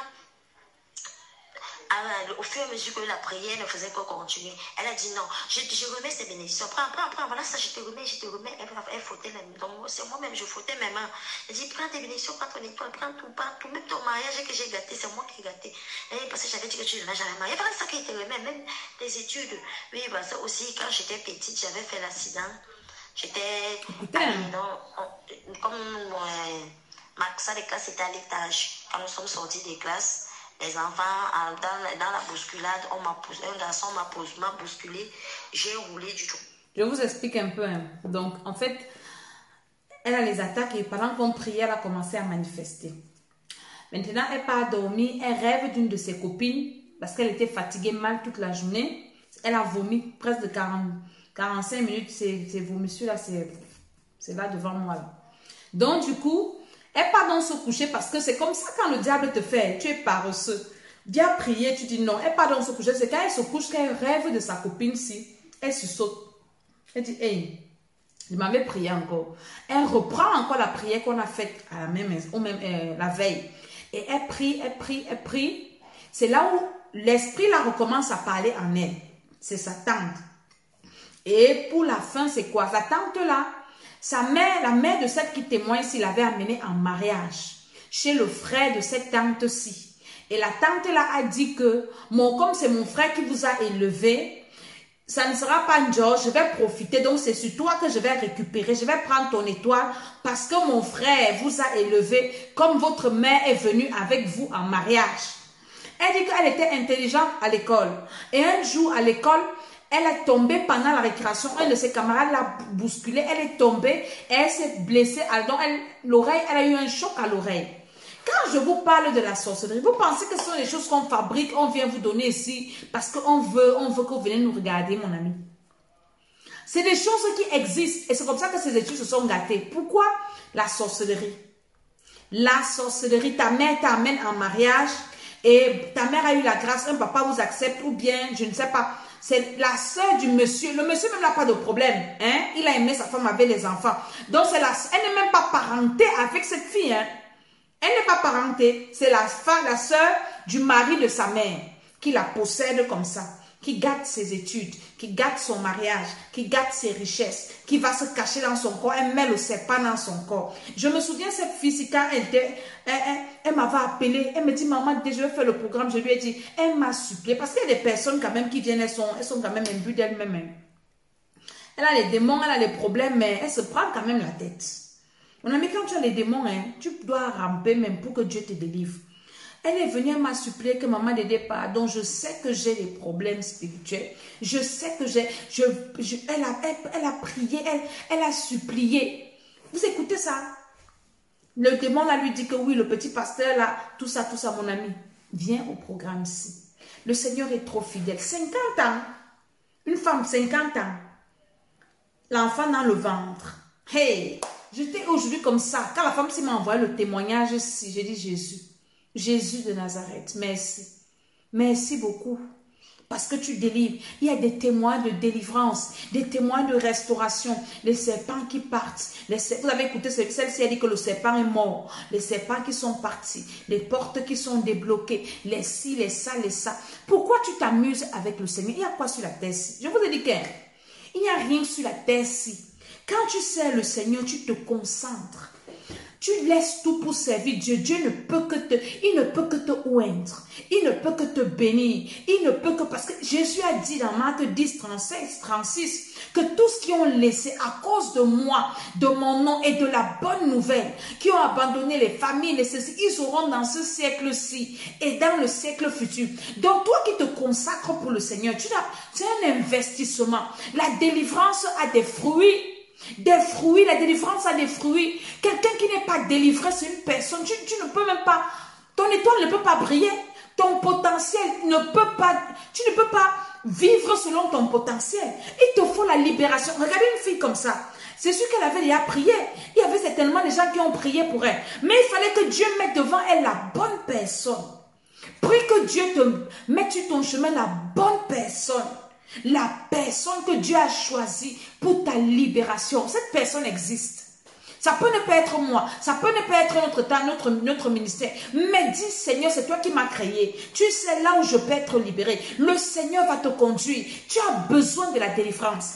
F: Au fur et à mesure que la prière ne faisait que continuer, elle a dit non, je remets ces bénédictions. Prends, voilà ça, je te remets. Elle frottait les mains. Donc, c'est moi-même, je frottais mes mains. Elle dit, prends tes bénédictions, prends ton étoile, prends tout, même ton mariage que j'ai gâté, c'est moi qui ai gâté. Parce que j'avais dit que tu ne m'as jamais marié. Voilà ça qui te remet, même tes études. Oui, parce que aussi, quand j'étais petite, j'avais fait l'accident. J'étais comme ma salle de classe était à l'étage. Quand nous sommes sortis des classes, les enfants, dans la bousculade, un garçon m'a bousculé, j'ai roulé du tout.
A: Je vous explique un peu. Donc, en fait, elle a les attaques et pendant qu'on priait, elle a commencé à manifester. Maintenant, elle part dormir, elle rêve d'une de ses copines parce qu'elle était fatiguée mal toute la journée. Elle a vomi presque de 45 minutes, ces vomissures là, c'est là devant moi. Là. Donc, du coup, elle part dans se coucher parce que c'est comme ça quand le diable te fait. Tu es paresseux. Viens prier, tu dis non. Elle part dans se coucher. C'est quand elle se couche qu'elle rêve de sa copine-ci. Elle se saute. Elle dit, hey, je m'avais prié encore. Elle reprend encore la prière qu'on a faite à la veille. Et elle prie, elle prie, elle prie. C'est là où l'esprit là recommence à parler en elle. C'est sa tante. Et pour la fin, c'est quoi? Sa tante là, sa mère, la mère de celle qui témoigne ici, l'avait amenée en mariage chez le frère de cette tante-ci. Et la tante là a dit que, comme c'est mon frère qui vous a élevé, ça ne sera pas George, je vais profiter, donc c'est sur toi que je vais récupérer, je vais prendre ton étoile parce que mon frère vous a élevé comme votre mère est venue avec vous en mariage. Elle dit qu'elle était intelligente à l'école. Et un jour à l'école, elle est tombée pendant la récréation. Un de ses camarades l'a bousculée. Elle est tombée et elle s'est blessée. Donc, elle a eu un choc à l'oreille. Quand je vous parle de la sorcellerie, vous pensez que ce sont des choses qu'on fabrique, on vient vous donner ici parce qu'on veut que vous venez nous regarder, mon ami. C'est des choses qui existent et c'est comme ça que ces études se sont gâtées. Pourquoi la sorcellerie? La sorcellerie, ta mère t'amène en mariage et ta mère a eu la grâce, un papa vous accepte ou bien, je ne sais pas. C'est la sœur du monsieur. Le monsieur même n'a pas de problème. Hein? Il a aimé sa femme avec les enfants. Donc, elle n'est même pas parentée avec cette fille. Hein? Elle n'est pas parentée. C'est la sœur du mari de sa mère qui la possède comme ça. Qui gâte ses études, qui gâte son mariage, qui gâte ses richesses, qui va se cacher dans son corps. Elle met le serpent dans son corps. Je me souviens, cette fille, quand elle m'avait appelé, elle me dit, maman, je vais faire le programme. Je lui ai dit, elle m'a supplié. Parce qu'il y a des personnes quand même qui viennent, elles sont quand même imbues d'elles-mêmes. Elle a les démons, elle a les problèmes, mais elle se prend quand même la tête. Mon ami, quand tu as les démons, tu dois ramper même pour que Dieu te délivre. Elle est venue, elle m'a supplié que maman dédé pardon. Je sais que j'ai des problèmes spirituels. Je sais que elle a prié, elle a supplié. Vous écoutez ça? Le démon là lui dit que oui, le petit pasteur là, tout ça, mon ami. Viens au programme ici. Le Seigneur est trop fidèle. 50 ans. Une femme, 50 ans. L'enfant dans le ventre. Hey! J'étais aujourd'hui comme ça. Quand la femme m'a envoyé le témoignage ici, j'ai dit Jésus. Jésus de Nazareth, merci. Merci beaucoup. Parce que tu délivres. Il y a des témoins de délivrance, des témoins de restauration, les serpents qui partent. Vous avez écouté celle-ci a dit que le serpent est mort. Les serpents qui sont partis, les portes qui sont débloquées, les ci, les ça, les ça. Pourquoi tu t'amuses avec le Seigneur? Il y a quoi sur la terre-ci? Je vous ai dit qu'il n'y a rien sur la terre-ci. Quand tu sers le Seigneur, tu te concentres. Tu laisses tout pour servir Dieu. Dieu ne peut que il ne peut que te oindre. Il ne peut que te bénir. Il ne peut que, parce que Jésus a dit dans Marc 10, 36, que tous qui ont laissé à cause de moi, de mon nom et de la bonne nouvelle, qui ont abandonné les familles, ils auront dans ce siècle-ci et dans le siècle futur. Donc toi qui te consacres pour le Seigneur, c'est un investissement. La délivrance a des fruits. Des fruits, la délivrance a des fruits. Quelqu'un qui n'est pas délivré, c'est une personne. Tu ne peux même pas, ton étoile ne peut pas briller. Ton potentiel ne peut pas, tu ne peux pas vivre selon ton potentiel. Il te faut la libération. Regardez une fille comme ça. C'est sûr qu'elle avait déjà prié. Il y avait certainement des gens qui ont prié pour elle. Mais il fallait que Dieu mette devant elle la bonne personne. Prie que Dieu te mette sur ton chemin la bonne personne. La personne que Dieu a choisie pour ta libération. Cette personne existe. Ça peut ne pas être moi. Ça peut ne pas être notre temps, notre ministère. Mais dis, Seigneur, c'est toi qui m'as créé. Tu sais là où je peux être libéré. Le Seigneur va te conduire. Tu as besoin de la délivrance.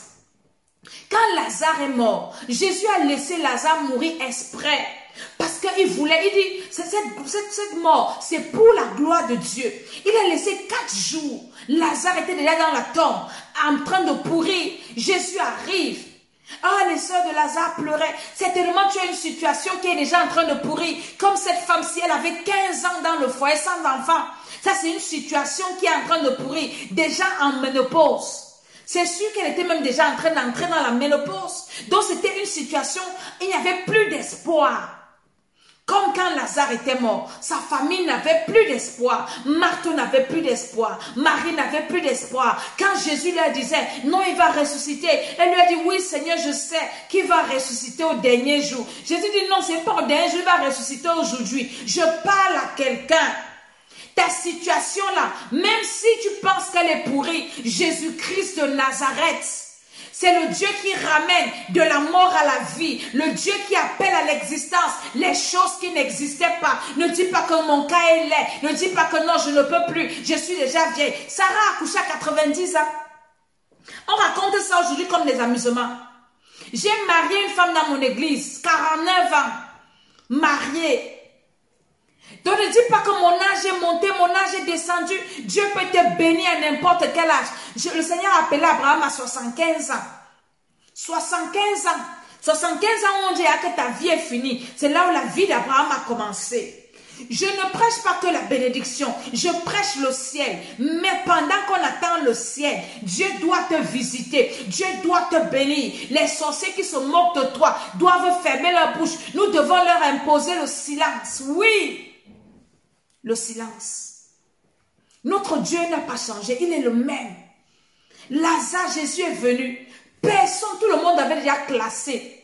A: Quand Lazare est mort, Jésus a laissé Lazare mourir exprès. Parce qu'il voulait, il dit, cette mort, c'est pour la gloire de Dieu. Il a laissé 4 jours. Lazare était déjà dans la tombe, en train de pourrir. Jésus arrive. Ah, les sœurs de Lazare pleuraient. Certainement, tu as une situation qui est déjà en train de pourrir. Comme cette femme-ci, elle avait 15 ans dans le foyer sans enfant. Ça, c'est une situation qui est en train de pourrir. Déjà en ménopause. C'est sûr qu'elle était même déjà en train d'entrer dans la ménopause. Donc, c'était une situation, il n'y avait plus d'espoir. Comme quand Lazare était mort, sa famille n'avait plus d'espoir. Marthe n'avait plus d'espoir. Marie n'avait plus d'espoir. Quand Jésus leur disait, non, il va ressusciter. Elle lui a dit, oui Seigneur, je sais qu'il va ressusciter au dernier jour. Jésus dit, non, c'est pas au dernier jour, il va ressusciter aujourd'hui. Je parle à quelqu'un. Ta situation là, même si tu penses qu'elle est pourrie, Jésus-Christ de Nazareth, c'est le Dieu qui ramène de la mort à la vie. Le Dieu qui appelle à l'existence les choses qui n'existaient pas. Ne dis pas que mon cas est laid. Ne dis pas que non, je ne peux plus. Je suis déjà vieille. Sarah a accouché à 90 ans. On raconte ça aujourd'hui comme des amusements. J'ai marié une femme dans mon église, 49 ans. Mariée. Donc ne dis pas que mon âge est monté, mon âge est descendu. Dieu peut te bénir à n'importe quel âge. Le Seigneur a appelé Abraham à 75 ans. 75 ans. 75 ans, on dit que ta vie est finie. C'est là où la vie d'Abraham a commencé. Je ne prêche pas que la bénédiction. Je prêche le ciel. Mais pendant qu'on attend le ciel, Dieu doit te visiter. Dieu doit te bénir. Les sorciers qui se moquent de toi doivent fermer leur bouche. Nous devons leur imposer le silence. Oui. Le silence. Notre Dieu n'a pas changé. Il est le même. Lazare, Jésus est venu. Personne, tout le monde avait déjà classé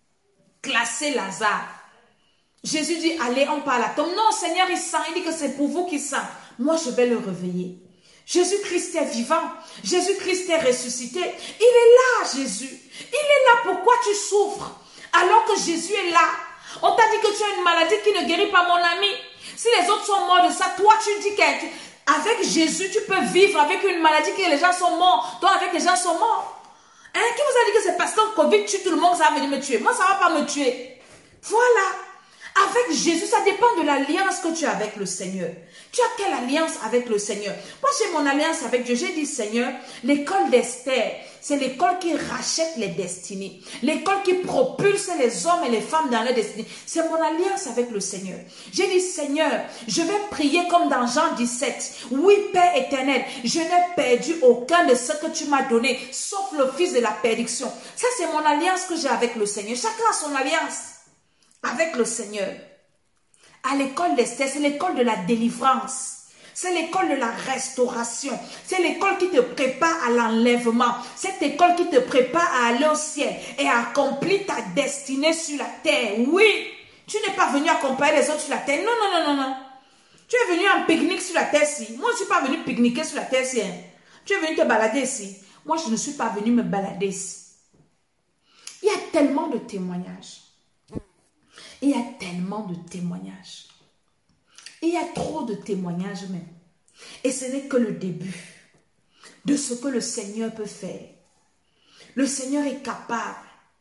A: Lazare. Jésus dit, allez, on parle à Tom. Non, Seigneur, il sent. Il dit que c'est pour vous qu'il sent. Moi, je vais le réveiller. Jésus-Christ est vivant. Jésus-Christ est ressuscité. Il est là, Jésus. Il est là. Pourquoi tu souffres? Alors que Jésus est là. On t'a dit que tu as une maladie qui ne guérit pas, mon ami. Si les autres sont morts de ça, toi tu dis qu'avec Jésus, tu peux vivre avec une maladie que les gens sont morts. Toi, avec les gens sont morts. Hein? Qui vous a dit que c'est parce que le Covid tue tout le monde, ça va venir me tuer? Moi, ça ne va pas me tuer. Voilà. Avec Jésus, ça dépend de l'alliance que tu as avec le Seigneur. Tu as quelle alliance avec le Seigneur? Moi, j'ai mon alliance avec Dieu. J'ai dit, Seigneur, l'école d'Esther, c'est l'école qui rachète les destinées. L'école qui propulse les hommes et les femmes dans leur destinée. C'est mon alliance avec le Seigneur. J'ai dit, Seigneur, je vais prier comme dans Jean 17. Oui, Père éternel, je n'ai perdu aucun de ce que tu m'as donné, sauf le fils de la perdition. Ça, c'est mon alliance que j'ai avec le Seigneur. Chacun a son alliance avec le Seigneur. À l'école d'Esther, c'est l'école de la délivrance. C'est l'école de la restauration. C'est l'école qui te prépare à l'enlèvement. Cette école qui te prépare à aller au ciel et à accomplir ta destinée sur la terre. Oui, tu n'es pas venu accompagner les autres sur la terre. Non, non, non, non, non. Tu es venu en pique-nique sur la terre ici. Moi, je ne suis pas venu pique-niquer sur la terre ici. Hein. Tu es venu te balader ici. Moi, je ne suis pas venu me balader ici. Il y a tellement de témoignages. Il y a tellement de témoignages. Il y a trop de témoignages même. Et ce n'est que le début de ce que le Seigneur peut faire. Le Seigneur est capable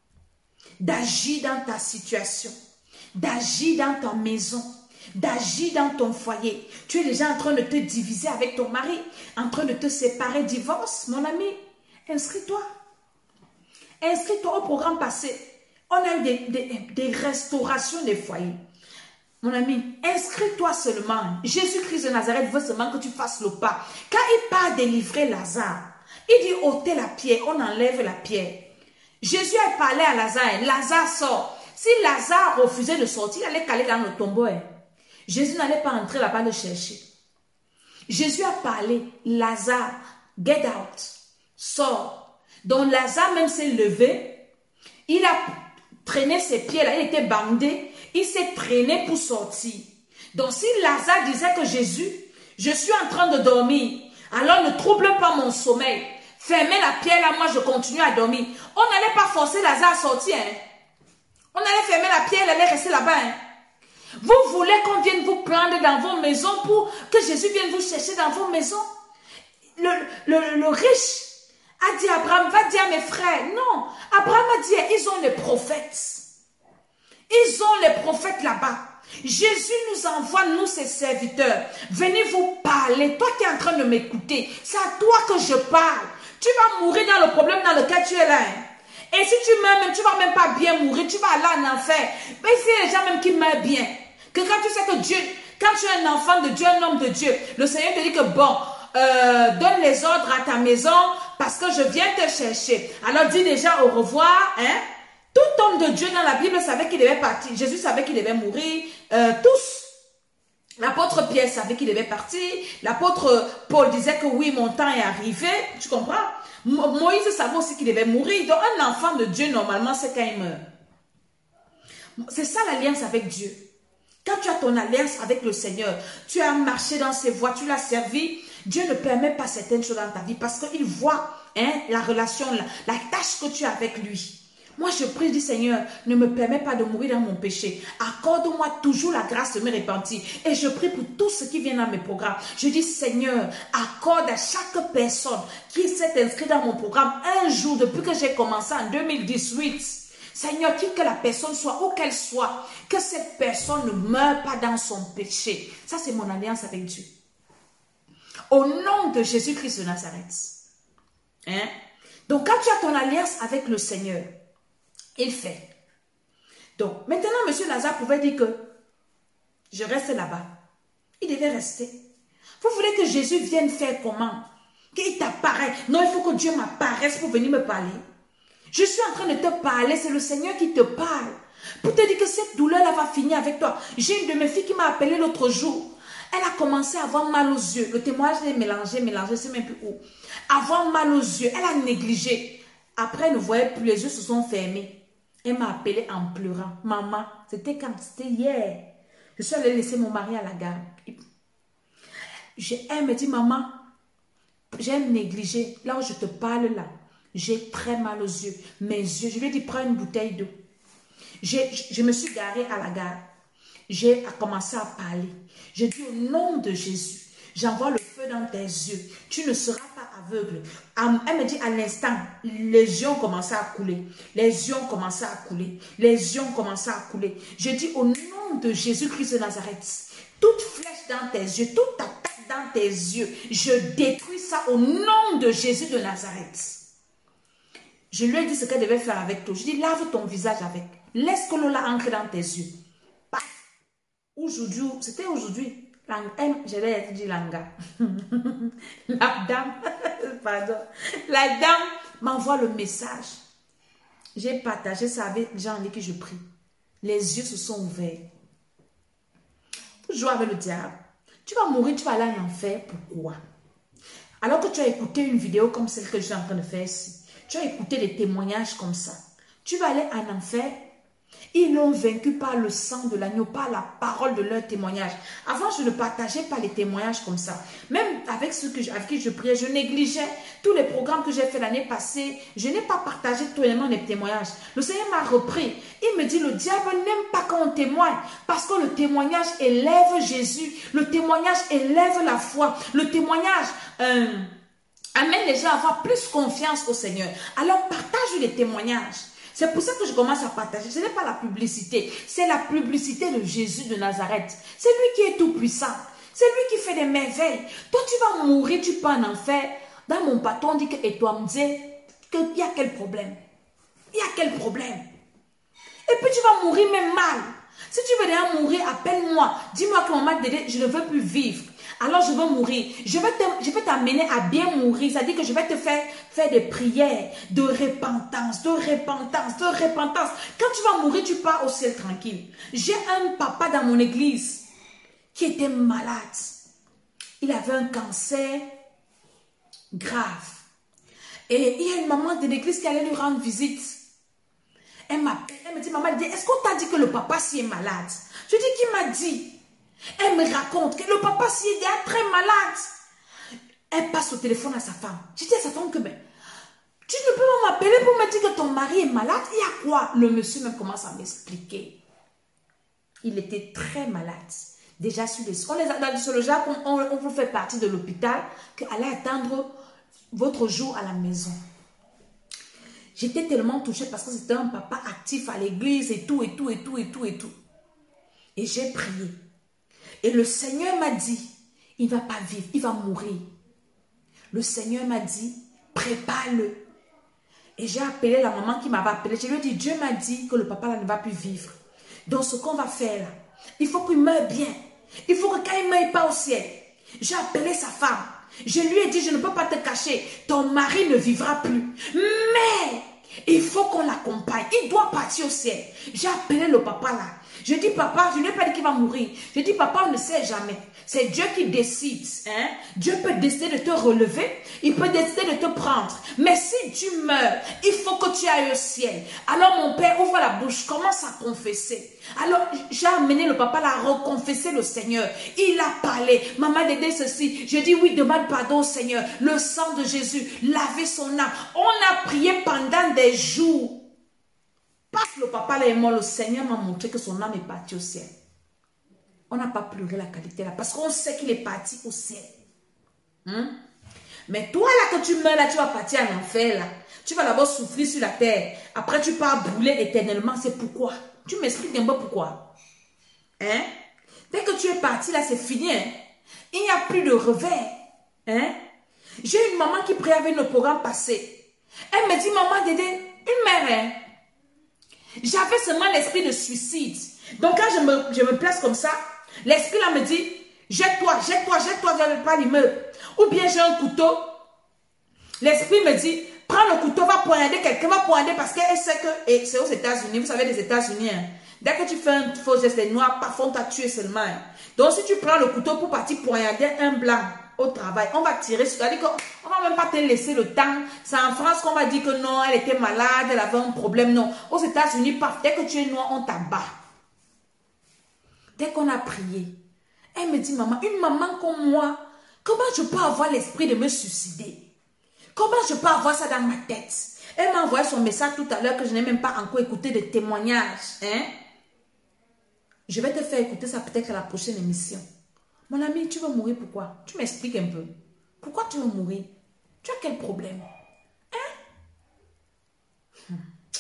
A: d'agir dans ta situation, d'agir dans ta maison, d'agir dans ton foyer. Tu es déjà en train de te diviser avec ton mari, en train de te séparer, divorce, mon ami. Inscris-toi. Inscris-toi au programme passé. On a eu des restaurations des foyers. Mon ami, inscris-toi seulement. Jésus-Christ de Nazareth veut seulement que tu fasses le pas. Quand il part délivrer Lazare, il dit ôtez la pierre, on enlève la pierre. Jésus a parlé à Lazare, Lazare sort. Si Lazare refusait de sortir, il allait caler dans le tombeau. Jésus n'allait pas entrer là-bas le chercher. Jésus a parlé, Lazare, get out, sort. Donc Lazare même s'est levé, il a traîné ses pieds là, il était bandé, il s'est traîné pour sortir. Donc si Lazare disait que Jésus, je suis en train de dormir, alors ne trouble pas mon sommeil, fermez la pierre là, moi je continue à dormir. On n'allait pas forcer Lazare à sortir. Hein. On allait fermer la pierre, elle allait rester là-bas. Hein. Vous voulez qu'on vienne vous prendre dans vos maisons pour que Jésus vienne vous chercher dans vos maisons? Le riche a dit à Abraham, va dire à mes frères. Non, Abraham a dit, ils ont les prophètes. Ils ont les prophètes là-bas. Jésus nous envoie, nous ses serviteurs. Venez vous parler. Toi qui es en train de m'écouter, c'est à toi que je parle. Tu vas mourir dans le problème dans lequel tu es là. Et si tu meurs même, tu ne vas même pas bien mourir. Tu vas aller en enfer. Mais c'est les gens même qui meurent bien. Que quand tu sais que Dieu, quand tu es un enfant de Dieu, un homme de Dieu, le Seigneur te dit que bon, donne les ordres à ta maison parce que je viens te chercher. Alors dis déjà au revoir, hein? Tout homme de Dieu dans la Bible savait qu'il devait partir. Jésus savait qu'il devait mourir. Tous. L'apôtre Pierre savait qu'il devait partir. L'apôtre Paul disait que oui, mon temps est arrivé. Tu comprends? Moïse savait aussi qu'il devait mourir. Donc un enfant de Dieu, normalement, c'est quand il meurt. C'est ça l'alliance avec Dieu. Quand tu as ton alliance avec le Seigneur, tu as marché dans ses voies, tu l'as servi, Dieu ne permet pas certaines choses dans ta vie parce qu'il voit la relation, la tâche que tu as avec lui. Moi, je prie, dis Seigneur, ne me permets pas de mourir dans mon péché. Accorde-moi toujours la grâce de me repentir. Et je prie pour tout ce qui vient dans mes programmes. Je dis, Seigneur, accorde à chaque personne qui s'est inscrite dans mon programme un jour depuis que j'ai commencé en 2018. Seigneur, qui que la personne soit, où qu'elle soit, que cette personne ne meure pas dans son péché. Ça, c'est mon alliance avec Dieu. Au nom de Jésus-Christ de Nazareth. Donc, quand tu as ton alliance avec le Seigneur, il fait. Donc, maintenant, M. Lazare pouvait dire que je reste là-bas. Il devait rester. Vous voulez que Jésus vienne faire comment? Qu'il t'apparaît. Non, il faut que Dieu m'apparaisse pour venir me parler. Je suis en train de te parler, c'est le Seigneur qui te parle. Pour te dire que cette douleur-là va finir avec toi. J'ai une de mes filles qui m'a appelé l'autre jour. Elle a commencé à avoir mal aux yeux. Le témoignage est mélangé, je sais même plus où. Avoir mal aux yeux. Elle a négligé. Après, elle ne voyait plus, les yeux se sont fermés. Elle m'a appelé en pleurant. Maman, c'était quand? C'était hier. Je suis allée laisser mon mari à la gare. Elle me dit, maman, j'ai négligé. Là où je te parle là, j'ai très mal aux yeux. Mes yeux, je lui ai dit, prends une bouteille d'eau. Je me suis garée à la gare. J'ai commencé à parler. J'ai dit, au nom de Jésus, j'envoie le feu dans tes yeux. Tu ne seras pas aveugle. Elle me dit, à l'instant, les yeux ont commencé à couler. Les yeux ont commencé à couler. Les yeux ont commencé à couler. Je dis, au nom de Jésus-Christ de Nazareth, toute flèche dans tes yeux, toute attaque dans tes yeux, je détruis ça au nom de Jésus de Nazareth. Je lui ai dit ce qu'elle devait faire avec toi. Je dis, lave ton visage avec. Laisse que l'eau la entre dans tes yeux. Paf. Aujourd'hui, c'était aujourd'hui. J'allais dire Langa. La dame, pardon. La dame m'envoie le message. J'ai partagé ça avec les gens avec qui je prie. Les yeux se sont ouverts. Vous jouez avec le diable. Tu vas mourir, tu vas aller en enfer. Pourquoi? Alors que tu as écouté une vidéo comme celle que je suis en train de faire ici. Tu as écouté des témoignages comme ça. Tu vas aller en enfer. Ils l'ont vaincu par le sang de l'agneau, par la parole de leur témoignage. Avant, je ne partageais pas les témoignages comme ça. Même avec ceux avec qui je priais, je négligeais tous les programmes que j'ai fait l'année passée. Je n'ai pas partagé totalement les témoignages. Le Seigneur m'a repris. Il me dit, le diable n'aime pas quand on témoigne. Parce que le témoignage élève Jésus. Le témoignage élève la foi. Le témoignage amène les gens à avoir plus confiance au Seigneur. Alors, partage les témoignages. C'est pour ça que je commence à partager. Ce n'est pas la publicité. C'est la publicité de Jésus de Nazareth. C'est lui qui est tout puissant. C'est lui qui fait des merveilles. Toi, tu vas mourir, tu peux en enfer. Dans mon patron, on dit que et toi me dis qu'il y a quel problème? Il y a quel problème? Et puis tu vas mourir même mal. Si tu veux déjà mourir, appelle-moi. Dis-moi que maman Dédé, je ne veux plus vivre. Alors je veux mourir. Je vais t'amener à bien mourir. C'est-à-dire que je vais te faire des prières de repentance, de repentance, de repentance. Quand tu vas mourir, tu pars au ciel tranquille. J'ai un papa dans mon église qui était malade. Il avait un cancer grave. Et il y a une maman de l'église qui allait lui rendre visite. Elle m'appelle, elle me dit, maman, est-ce qu'on t'a dit que le papa s'y est malade? Je dis, qui m'a dit? Elle me raconte que le papa s'y est déjà très malade. Elle passe au téléphone à sa femme. Je dis à sa femme que, tu ne peux pas m'appeler pour me dire que ton mari est malade. Il y a quoi? Le monsieur même commence à m'expliquer. Il était très malade. Déjà sur les... sur le genre, on vous fait partie de l'hôpital, qu'allez attendre votre jour à la maison. J'étais tellement touchée parce que c'était un papa actif à l'église et tout, et tout, et tout, et tout, et tout. Et j'ai prié. Et le Seigneur m'a dit, il ne va pas vivre, il va mourir. Le Seigneur m'a dit, prépare-le. Et j'ai appelé la maman qui m'avait appelé. Je lui ai dit, Dieu m'a dit que le papa là ne va plus vivre. Donc ce qu'on va faire là, il faut qu'il meure bien. Il faut que quand il ne meure pas au ciel. J'ai appelé sa femme. Je lui ai dit, je ne peux pas te cacher. Ton mari ne vivra plus. Mais Il faut qu'on l'accompagne. Il doit partir au ciel. J'ai appelé le papa là. Je dis, papa, je ne lui ai pas dit qu'il va mourir. Je dis, papa, on ne sait jamais. C'est Dieu qui décide. Hein? Dieu peut décider de te relever. Il peut décider de te prendre. Mais si tu meurs, il faut que tu ailles au ciel. Alors mon père, ouvre la bouche, commence à confesser. Alors j'ai amené le papa là à reconfesser le Seigneur. Il a parlé. Maman Dédé ceci. Je dis oui, demande pardon au Seigneur. Le sang de Jésus, laver son âme. On a prié pendant des jours. Parce que le papa là est mort, le Seigneur m'a montré que son âme est partie au ciel. On n'a pas pleuré la qualité là. Parce qu'on sait qu'il est parti au ciel. Mais toi là, que tu meurs là, tu vas partir en enfer là. Tu vas d'abord souffrir sur la terre. Après tu pars brûler éternellement. C'est pourquoi? Tu m'expliques un peu pourquoi? Hein? Dès que tu es parti là, c'est fini. Hein? Il n'y a plus de revers. Hein? J'ai une maman qui priait avec le programme passé. Elle me dit, maman Dédé, une mère, hein? J'avais seulement l'esprit de suicide. Donc quand je me place comme ça, l'esprit là me dit, jette-toi, jette-toi, jette-toi vers pas l'immeuble. Ou bien j'ai un couteau. L'esprit me dit, prends le couteau, va poignarder quelqu'un, va poignarder parce qu'elle sait que, et c'est aux États-Unis, vous savez les États-Unis, hein, dès que tu fais un faux geste, les noirs, parfois on t'a tué seulement. Hein. Donc si tu prends le couteau pour partir poignarder un blanc au travail, on va tirer sur, c'est-à-dire qu'on va même pas te laisser le temps. C'est en France qu'on va dire que non, elle était malade, elle avait un problème, non. Aux États-Unis, paf, dès que tu es noir, on t'abat. Dès qu'on a prié, elle me dit, maman, une maman comme moi, comment je peux avoir l'esprit de me suicider? Comment je peux avoir ça dans ma tête? Elle m'a envoyé son message tout à l'heure que je n'ai même pas encore écouté de témoignages. Hein? Je vais te faire écouter ça peut-être à la prochaine émission. Mon ami, tu veux mourir pourquoi? Tu m'expliques un peu. Pourquoi tu veux mourir? Tu as quel problème? Hein?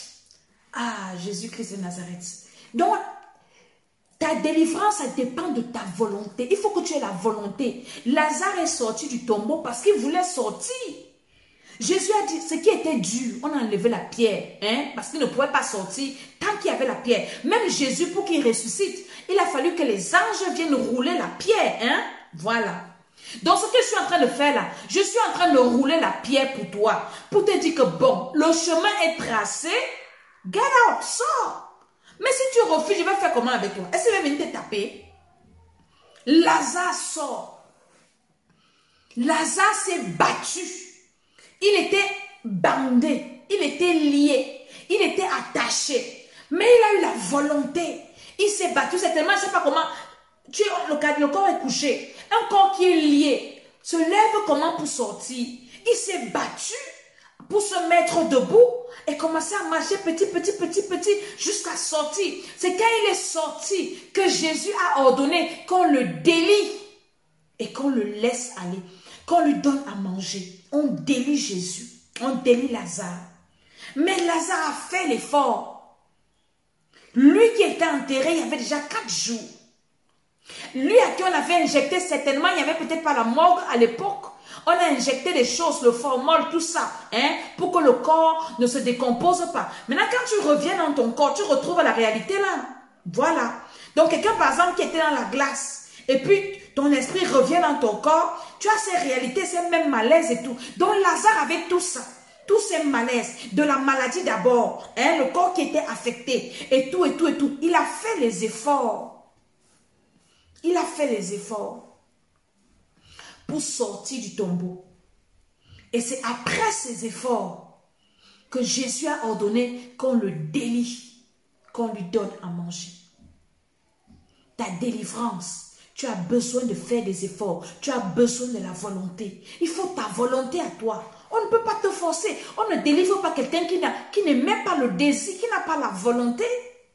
A: Ah, Jésus-Christ de Nazareth. Donc, ta délivrance, ça dépend de ta volonté. Il faut que tu aies la volonté. Lazare est sorti du tombeau parce qu'il voulait sortir. Jésus a dit, ce qui était dur, on a enlevé la pierre, hein, parce qu'il ne pouvait pas sortir tant qu'il y avait la pierre. Même Jésus, pour qu'il ressuscite, il a fallu que les anges viennent rouler la pierre, hein, voilà. Donc ce que je suis en train de faire là, je suis en train de rouler la pierre pour toi, pour te dire que bon, le chemin est tracé, get out, sors. Mais si tu refuses, je vais faire comment avec toi? Est-ce qu'il va venir te taper? Lazare sort. Lazare s'est battu. Il était bandé, il était lié, il était attaché. Mais il a eu la volonté. Il s'est battu, c'est tellement, je ne sais pas comment, le corps est couché. Un corps qui est lié se lève comment pour sortir? Il s'est battu pour se mettre debout et commencer à marcher petit, jusqu'à sortir. C'est quand il est sorti que Jésus a ordonné qu'on le délie et qu'on le laisse aller, qu'on lui donne à manger. On délie Jésus, on délie Lazare. Mais Lazare a fait l'effort. Lui qui était enterré, il y avait déjà 4 jours. Lui à qui on avait injecté, certainement, il n'y avait peut-être pas la morgue à l'époque. On a injecté des choses, le formol, tout ça, hein, pour que le corps ne se décompose pas. Maintenant, quand tu reviens dans ton corps, tu retrouves la réalité là. Voilà. Donc, quelqu'un, par exemple, qui était dans la glace, et puis ton esprit revient dans ton corps, tu as ces réalités, ces mêmes malaises et tout. Donc, Lazare avait tout ça. Tous ces malaises, de la maladie d'abord, hein, le corps qui était affecté, et tout. Il a fait les efforts. Il a fait les efforts pour sortir du tombeau. Et c'est après ces efforts que Jésus a ordonné qu'on le délie, qu'on lui donne à manger. Ta délivrance, tu as besoin de faire des efforts, tu as besoin de la volonté. Il faut ta volonté à toi. On ne peut pas te forcer. On ne délivre pas quelqu'un qui ne met pas le désir, qui n'a pas la volonté.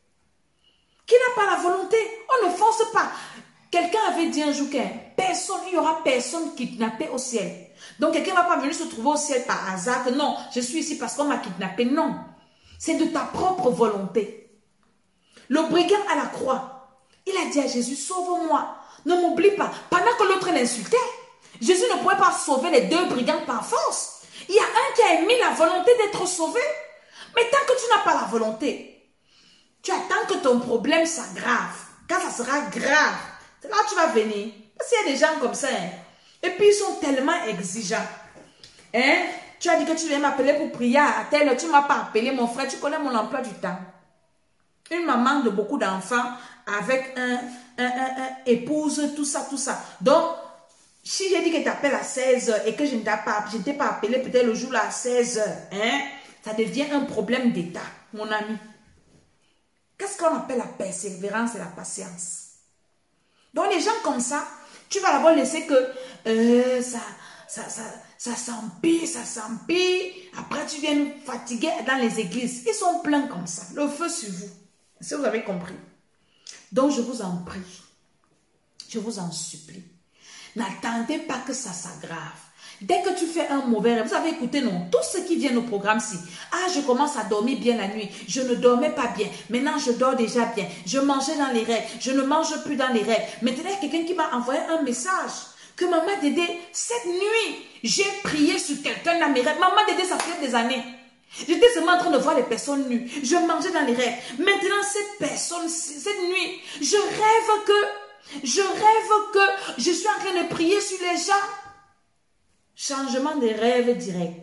A: Qui n'a pas la volonté. On ne force pas. Quelqu'un avait dit un jour qu'il n'y aura personne kidnappé au ciel. Donc quelqu'un ne va pas venir se trouver au ciel par hasard. Que non, je suis ici parce qu'on m'a kidnappé. Non. C'est de ta propre volonté. Le brigand à la croix, il a dit à Jésus, sauve-moi. Ne m'oublie pas. Pendant que l'autre l'insultait, Jésus ne pouvait pas sauver les 2 brigands par force. Il y a un qui a émis la volonté d'être sauvé. Mais tant que tu n'as pas la volonté, tu attends que ton problème s'aggrave. Quand ça sera grave, c'est là que tu vas venir. Parce qu'il y a des gens comme ça. Hein. Et puis ils sont tellement exigeants. Hein? Tu as dit que tu viens m'appeler pour prier à telle, tu ne m'as pas appelé, mon frère, tu connais mon emploi du temps. Une maman de beaucoup d'enfants avec un épouse, tout ça, tout ça. Donc, si j'ai dit que tu appelles à 16h et que je ne t'ai pas appelé peut-être le jour là à 16h, hein, ça devient un problème d'état, mon ami. Qu'est-ce qu'on appelle la persévérance et la patience? Donc, les gens comme ça, tu vas d'abord laisser que ça s'empire. Après, tu viens nous fatiguer dans les églises. Ils sont pleins comme ça. Le feu sur vous. Si vous avez compris. Donc, je vous en prie. Je vous en supplie. N'attendez pas que ça s'aggrave. Dès que tu fais un mauvais rêve, vous avez écouté, non? Tous ceux qui viennent au programme-ci. Ah, je commence à dormir bien la nuit. Je ne dormais pas bien. Maintenant, je dors déjà bien. Je mangeais dans les rêves. Je ne mange plus dans les rêves. Maintenant, il y a quelqu'un qui m'a envoyé un message. Que Maman Dédé, cette nuit, j'ai prié sur quelqu'un dans mes rêves. Maman Dédé, ça fait des années. J'étais seulement en train de voir les personnes nues. Je mangeais dans les rêves. Maintenant, cette personne, cette nuit, je rêve que je suis en train de prier sur les gens. Changement de rêve direct.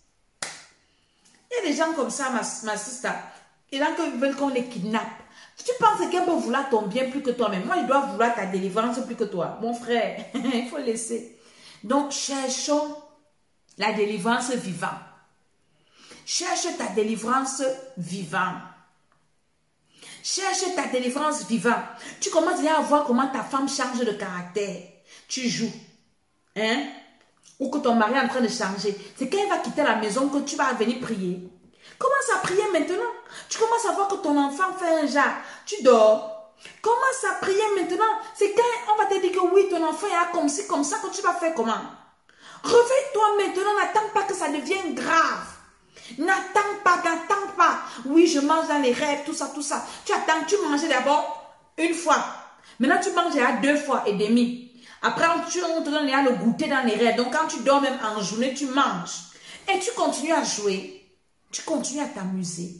A: Il y a des gens comme ça, ma sister. Et là, ils veulent qu'on les kidnappe. Tu penses qu'elle peut vouloir ton bien plus que toi-même. Moi, je dois vouloir ta délivrance plus que toi. Mon frère, il faut laisser. Donc, cherchons la délivrance vivante. Cherche ta délivrance vivante. Cherche ta délivrance vivante. Tu commences déjà à voir comment ta femme change de caractère. Tu joues. Hein? Ou que ton mari est en train de changer. C'est quand il va quitter la maison que tu vas venir prier. Commence à prier maintenant. Tu commences à voir que ton enfant fait un genre. Tu dors. Commence à prier maintenant. C'est quand on va te dire que oui, ton enfant est comme ci, comme ça, que tu vas faire comment? Réveille-toi maintenant. N'attends pas que ça devienne grave. N'attends pas. Oui, je mange dans les rêves, tout ça, tout ça. Tu attends, tu manges d'abord une fois. Maintenant, tu manges à 2 fois et demi. Après, on te donne le goûter dans les rêves. Donc, quand tu dors même en journée, tu manges. Et tu continues à jouer. Tu continues à t'amuser.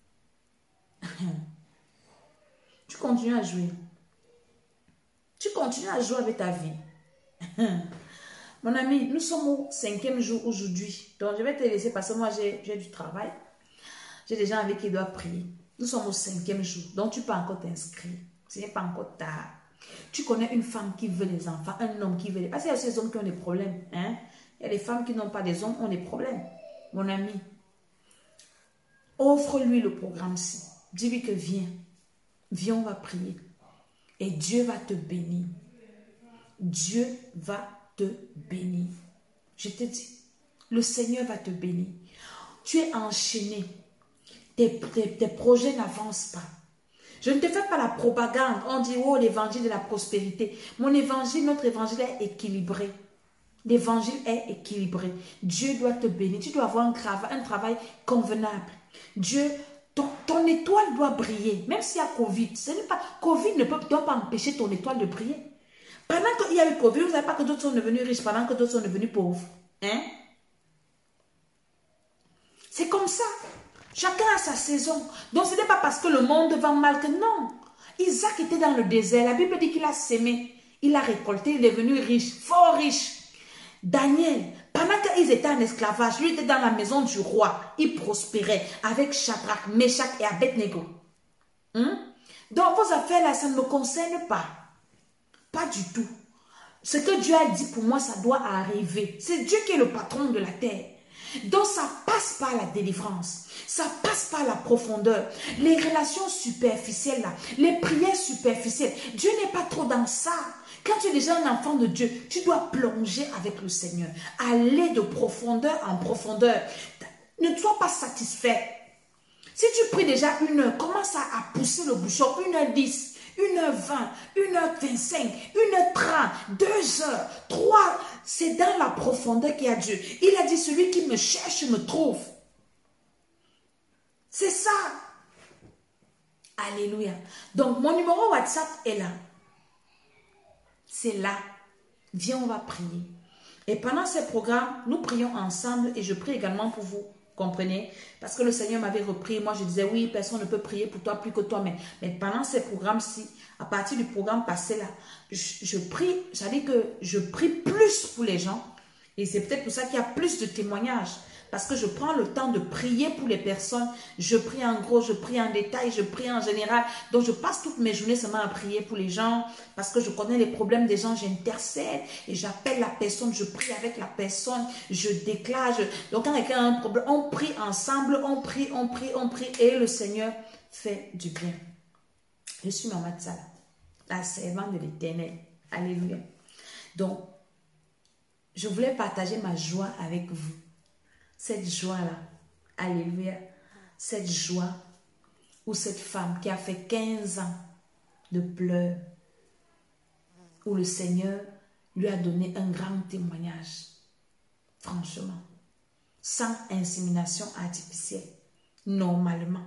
A: Tu continues à jouer. Tu continues à jouer avec ta vie. Mon ami, nous sommes au 5e jour aujourd'hui. Donc, je vais te laisser parce que moi, j'ai du travail. J'ai des gens avec qui ils doivent prier. Nous sommes au 5e jour. Donc, tu peux encore t'inscrire. Ce n'est pas encore tard. Tu connais une femme qui veut des enfants, un homme qui veut des... Parce qu'il y a aussi des hommes qui ont des problèmes. Hein? Il y a des femmes qui n'ont pas des hommes, ont des problèmes. Mon ami, offre-lui le programme-ci. Dis-lui que viens. Viens, on va prier. Et Dieu va te bénir. Dieu va te bénir. Je te dis, le Seigneur va te bénir. Tu es enchaîné. Tes projets n'avancent pas. Je ne te fais pas la propagande. On dit, oh, l'évangile de la prospérité. Mon évangile, notre évangile est équilibré. L'évangile est équilibré. Dieu doit te bénir. Tu dois avoir un travail convenable. Dieu, ton étoile doit briller. Même s'il y a Covid. Covid ne doit pas empêcher ton étoile de briller. Pendant qu'il y a eu Covid, vous ne savez pas que d'autres sont devenus riches pendant que d'autres sont devenus pauvres. Hein? C'est comme ça. Chacun a sa saison. Donc, ce n'est pas parce que le monde va mal que non. Isaac était dans le désert. La Bible dit qu'il a sémé. Il a récolté. Il est devenu riche. Fort riche. Daniel, pendant qu'ils étaient en esclavage, lui était dans la maison du roi. Il prospérait avec Shadrach, Meshach et Abednego. Donc, vos affaires là, ça ne me concerne pas. Pas du tout. Ce que Dieu a dit pour moi, ça doit arriver. C'est Dieu qui est le patron de la terre. Donc, ça passe par la délivrance. Ça passe par la profondeur. Les relations superficielles, là, les prières superficielles. Dieu n'est pas trop dans ça. Quand tu es déjà un enfant de Dieu, tu dois plonger avec le Seigneur. Aller de profondeur en profondeur. Ne sois pas satisfait. Si tu pries déjà 1 heure, commence à pousser le bouchon. 1h10. 1h20, 1h25, 1h30, 2h, 3. C'est dans la profondeur qu'il y a Dieu. Il a dit, celui qui me cherche me trouve. C'est ça. Alléluia. Donc, mon numéro WhatsApp est là. C'est là. Viens, on va prier. Et pendant ce programme, nous prions ensemble et je prie également pour vous. Comprenez? Parce que le Seigneur m'avait repris. Moi, je disais, oui, personne ne peut prier pour toi plus que toi. Mais pendant ces programmes-ci, à partir du programme passé là, je prie, ça dit que je prie plus pour les gens. Et c'est peut-être pour ça qu'il y a plus de témoignages. Parce que je prends le temps de prier pour les personnes. Je prie en gros, je prie en détail, je prie en général. Donc, je passe toutes mes journées seulement à prier pour les gens. Parce que je connais les problèmes des gens, j'intercède et j'appelle la personne, je prie avec la personne, je déclare. Donc, quand quelqu'un a un problème, on prie ensemble, on prie et le Seigneur fait du bien. Je suis Maman Tsala, la servante de l'Éternel. Alléluia. Donc, je voulais partager ma joie avec vous. Cette joie-là, alléluia, cette joie où cette femme qui a fait 15 ans de pleurs, où le Seigneur lui a donné un grand témoignage, franchement, sans insémination artificielle, normalement.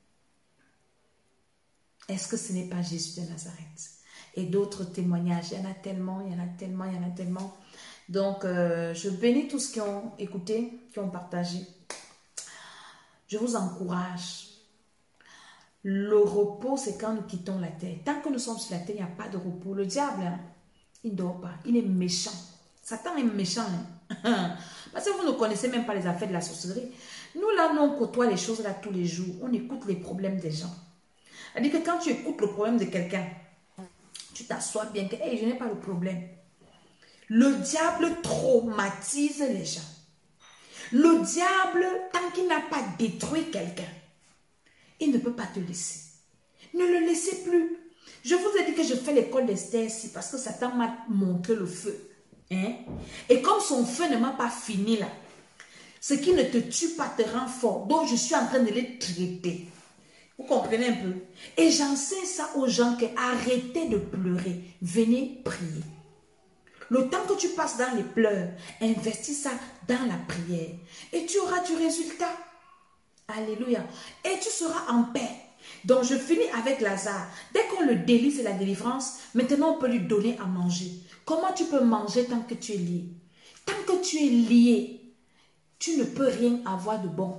A: Est-ce que ce n'est pas Jésus de Nazareth? Et d'autres témoignages, il y en a tellement, il y en a tellement, il y en a tellement. Donc, je bénis tous qui ont écouté, qui ont partagé. Je vous encourage. Le repos, c'est quand nous quittons la terre. Tant que nous sommes sur la terre, il n'y a pas de repos. Le diable, hein, il ne dort pas. Il est méchant. Satan est méchant. Hein. Parce que vous ne connaissez même pas les affaires de la sorcellerie. Nous, là, nous, on côtoie les choses là tous les jours. On écoute les problèmes des gens. C'est-à-dire que quand tu écoutes le problème de quelqu'un, tu t'assois bien que hey, je n'ai pas le problème. Le diable traumatise les gens. Le diable, tant qu'il n'a pas détruit quelqu'un, il ne peut pas te laisser. Ne le laissez plus. Je vous ai dit que je fais l'école d'Esther ici parce que Satan m'a montré le feu. Hein? Et comme son feu ne m'a pas fini là, ce qui ne te tue pas te rend fort. Donc je suis en train de les traiter. Vous comprenez un peu? Et j'enseigne ça aux gens que arrêtez de pleurer. Venez prier. Le temps que tu passes dans les pleurs, investis ça dans la prière. Et tu auras du résultat. Alléluia. Et tu seras en paix. Donc je finis avec Lazare. Dès qu'on le délie, c'est la délivrance. Maintenant, on peut lui donner à manger. Comment tu peux manger tant que tu es lié? Tant que tu es lié, tu ne peux rien avoir de bon.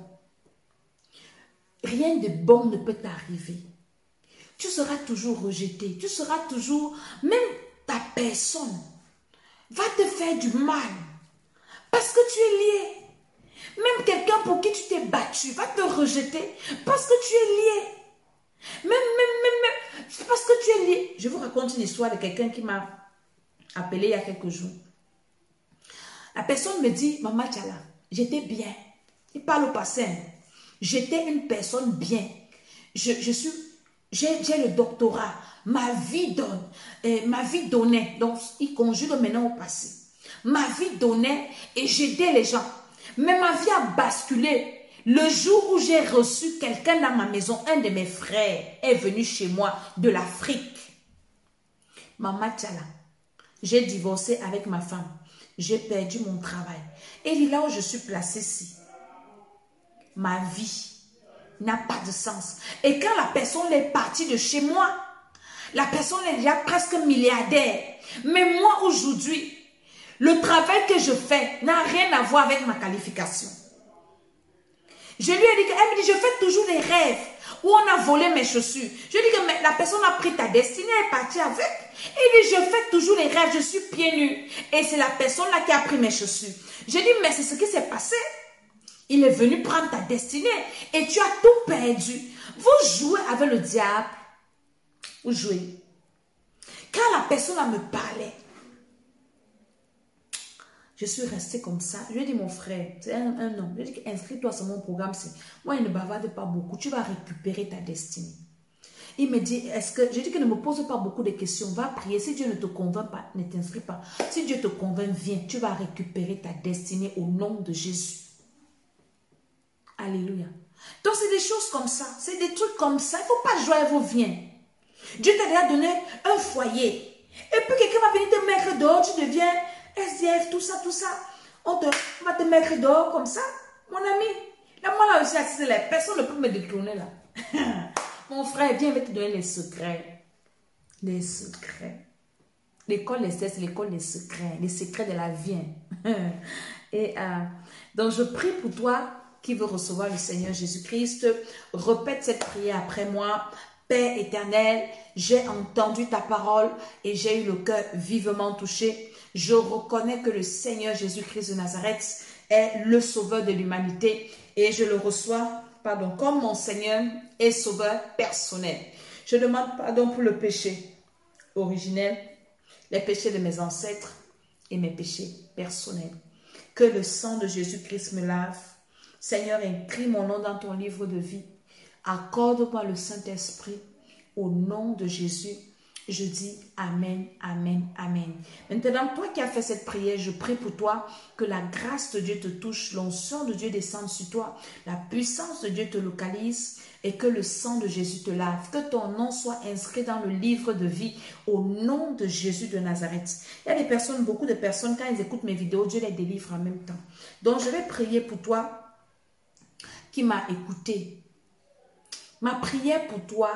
A: Rien de bon ne peut t'arriver. Tu seras toujours rejeté. Tu seras toujours... Même ta personne va te faire du mal. Parce que tu es lié. Même quelqu'un pour qui tu t'es battu va te rejeter. Parce que tu es lié. Même. C'est parce que tu es lié. Je vous raconte une histoire de quelqu'un qui m'a appelé il y a quelques jours. La personne me dit, Maman Tsala, j'étais bien. Il parle au passé. J'étais une personne bien. J'ai le doctorat. Ma vie donnait. Donc, il conjugue maintenant au passé. Ma vie donnait et j'aidais les gens. Mais ma vie a basculé. Le jour où j'ai reçu quelqu'un dans ma maison, un de mes frères est venu chez moi de l'Afrique. Maman Tsala, j'ai divorcé avec ma femme. J'ai perdu mon travail. Et là où je suis placée ici, ma vie n'a pas de sens. Et quand la personne est partie de chez moi, la personne est déjà presque milliardaire. Mais moi aujourd'hui, le travail que je fais n'a rien à voir avec ma qualification. Je lui ai dit, elle me dit, je fais toujours des rêves où on a volé mes chaussures. Je lui ai dit que la personne a pris ta destinée, elle est partie avec. Elle dit, je fais toujours les rêves, je suis pieds nus. Et c'est la personne là qui a pris mes chaussures. Je dis, mais c'est ce qui s'est passé. Il est venu prendre ta destinée et tu as tout perdu. Vous jouez avec le diable. Vous jouez. Quand la personne là me parlait, je suis restée comme ça. Je lui ai dit, mon frère, c'est un homme. Je lui ai dit, inscris-toi sur mon programme. Moi, il ne bavarde pas beaucoup. Tu vas récupérer ta destinée. Il me dit, je dis que ne me pose pas beaucoup de questions. Va prier. Si Dieu ne te convainc pas, ne t'inscris pas. Si Dieu te convainc, viens. Tu vas récupérer ta destinée au nom de Jésus. Alléluia. Donc, c'est des choses comme ça. C'est des trucs comme ça. Il ne faut pas jouer à vos viens. Dieu t'a déjà donné un foyer. Et puis, quelqu'un va venir te mettre dehors. Tu deviens SDF, tout ça. On va te mettre dehors comme ça. Mon ami, là, moi, là aussi, assise là, personne ne peut me détourner là. Mon frère, viens, je vais te donner les secrets. Les secrets. L'école des c'est l'école des secrets. Les secrets de la vie. Et donc, je prie pour toi qui veut recevoir le Seigneur Jésus-Christ. Répète cette prière après moi. Père éternel, j'ai entendu ta parole et j'ai eu le cœur vivement touché. Je reconnais que le Seigneur Jésus-Christ de Nazareth est le sauveur de l'humanité et je le reçois, pardon, comme mon Seigneur et sauveur personnel. Je demande pardon pour le péché originel, les péchés de mes ancêtres et mes péchés personnels. Que le sang de Jésus-Christ me lave. Seigneur, écris mon nom dans ton livre de vie. Accorde-moi le Saint-Esprit. Au nom de Jésus, je dis Amen, Amen, Amen. Maintenant, toi qui as fait cette prière, je prie pour toi que la grâce de Dieu te touche, l'onction de Dieu descende sur toi, la puissance de Dieu te localise et que le sang de Jésus te lave, que ton nom soit inscrit dans le livre de vie au nom de Jésus de Nazareth. Il y a des personnes, beaucoup de personnes, quand ils écoutent mes vidéos, Dieu les délivre en même temps. Donc, je vais prier pour toi qui m'as écouté. Ma prière pour toi,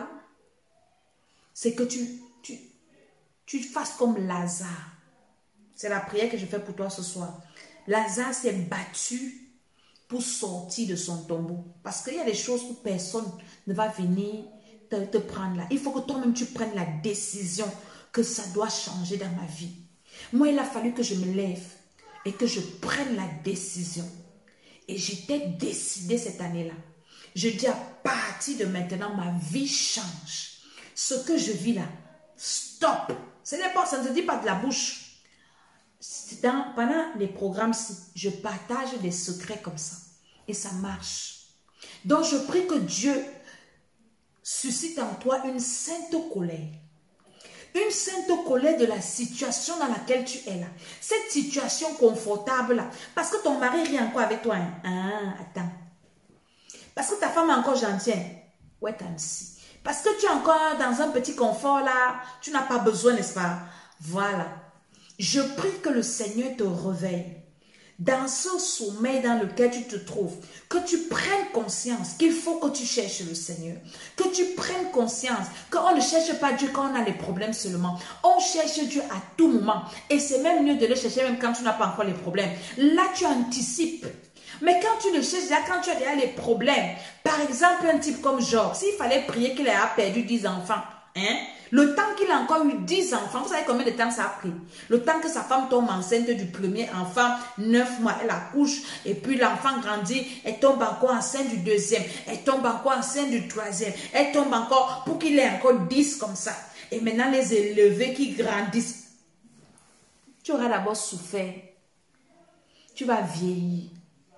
A: c'est que tu fasses comme Lazare. C'est la prière que je fais pour toi ce soir. Lazare s'est battu pour sortir de son tombeau. Parce qu'il y a des choses où personne ne va venir te prendre là. Il faut que toi-même tu prennes la décision que ça doit changer dans ma vie. Moi, il a fallu que je me lève et que je prenne la décision. Et j'étais décidée cette année-là. Je dis à partir de maintenant, ma vie change. Ce que je vis là, stop. Ce n'est pas, ça ne se dit pas de la bouche. Pendant les programmes, je partage des secrets comme ça. Et ça marche. Donc, je prie que Dieu suscite en toi une sainte colère. Une sainte colère de la situation dans laquelle tu es là. Cette situation confortable là. Parce que ton mari rit encore avec toi. Hein? Ah, attends. Parce que ta femme est encore gentille. Ouais, t'as aussi. Parce que tu es encore dans un petit confort là, tu n'as pas besoin, n'est-ce pas? Voilà. Je prie que le Seigneur te réveille dans ce sommeil dans lequel tu te trouves, que tu prennes conscience qu'il faut que tu cherches le Seigneur, que tu prennes conscience qu'on ne cherche pas Dieu quand on a les problèmes seulement, on cherche Dieu à tout moment et c'est même mieux de le chercher même quand tu n'as pas encore les problèmes. Là, tu anticipes. Mais quand tu le cherches, là, quand tu as déjà les problèmes, par exemple, un type comme Job, s'il fallait prier qu'il ait perdu 10 enfants, hein, le temps qu'il a encore eu 10 enfants, vous savez combien de temps ça a pris? Le temps que sa femme tombe enceinte du premier enfant, 9 mois, elle accouche, et puis l'enfant grandit, elle tombe encore enceinte du deuxième, elle tombe encore enceinte du troisième, elle tombe encore, pour qu'il ait encore 10 comme ça. Et maintenant, les élevés qui grandissent. Tu auras d'abord souffert. Tu vas vieillir.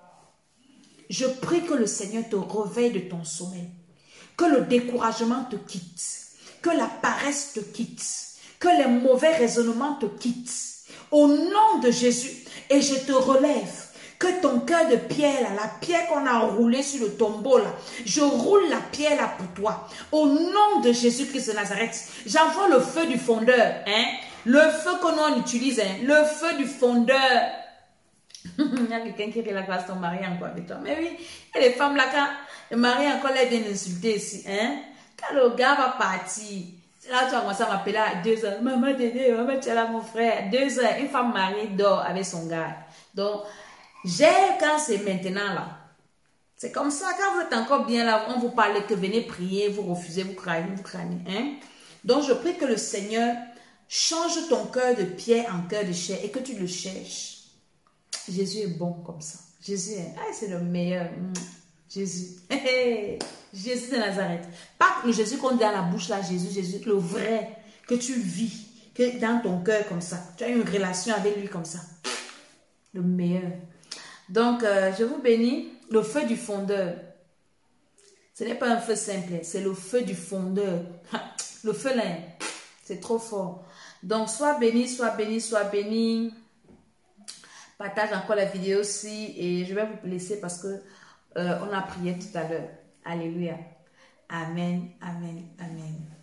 A: Je prie que le Seigneur te réveille de ton sommeil, que le découragement te quitte, que la paresse te quitte, que les mauvais raisonnements te quittent. Au nom de Jésus, et je te relève, que ton cœur de pierre, là, la pierre qu'on a roulée sur le tombeau, là, je roule la pierre là pour toi. Au nom de Jésus-Christ de Nazareth, j'envoie le feu du fondeur, hein, le feu que nous on utilise, hein, le feu du fondeur. Il y a quelqu'un qui rit la grâce ton mari encore avec toi. Mais oui, il y a les femmes là, quand le mari encore les vient insulter ici. Hein? Quand le gars va partir, là tu vas commencer à m'appeler à 2 heures. Maman Dédé, maman tu es là mon frère. 2 heures, une femme mariée dort avec son gars. Donc, quand c'est maintenant là. C'est comme ça, quand vous êtes encore bien là, on vous parle que venez prier, vous refusez, vous craignez, Hein? Donc je prie que le Seigneur change ton cœur de pierre en cœur de chair et que tu le cherches. Jésus est bon comme ça. Jésus est, c'est le meilleur. Jésus. Jésus de Nazareth. Pas le Jésus qu'on dit dans la bouche là, Jésus, le vrai que tu vis, que dans ton cœur comme ça. Tu as une relation avec lui comme ça. Le meilleur. Donc, je vous bénis. Le feu du fondeur. Ce n'est pas un feu simple, c'est le feu du fondeur. Le feu là, c'est trop fort. Donc, sois béni, sois béni, sois béni. Partage encore la vidéo aussi et je vais vous laisser parce que on a prié tout à l'heure. Alléluia. Amen, amen, amen.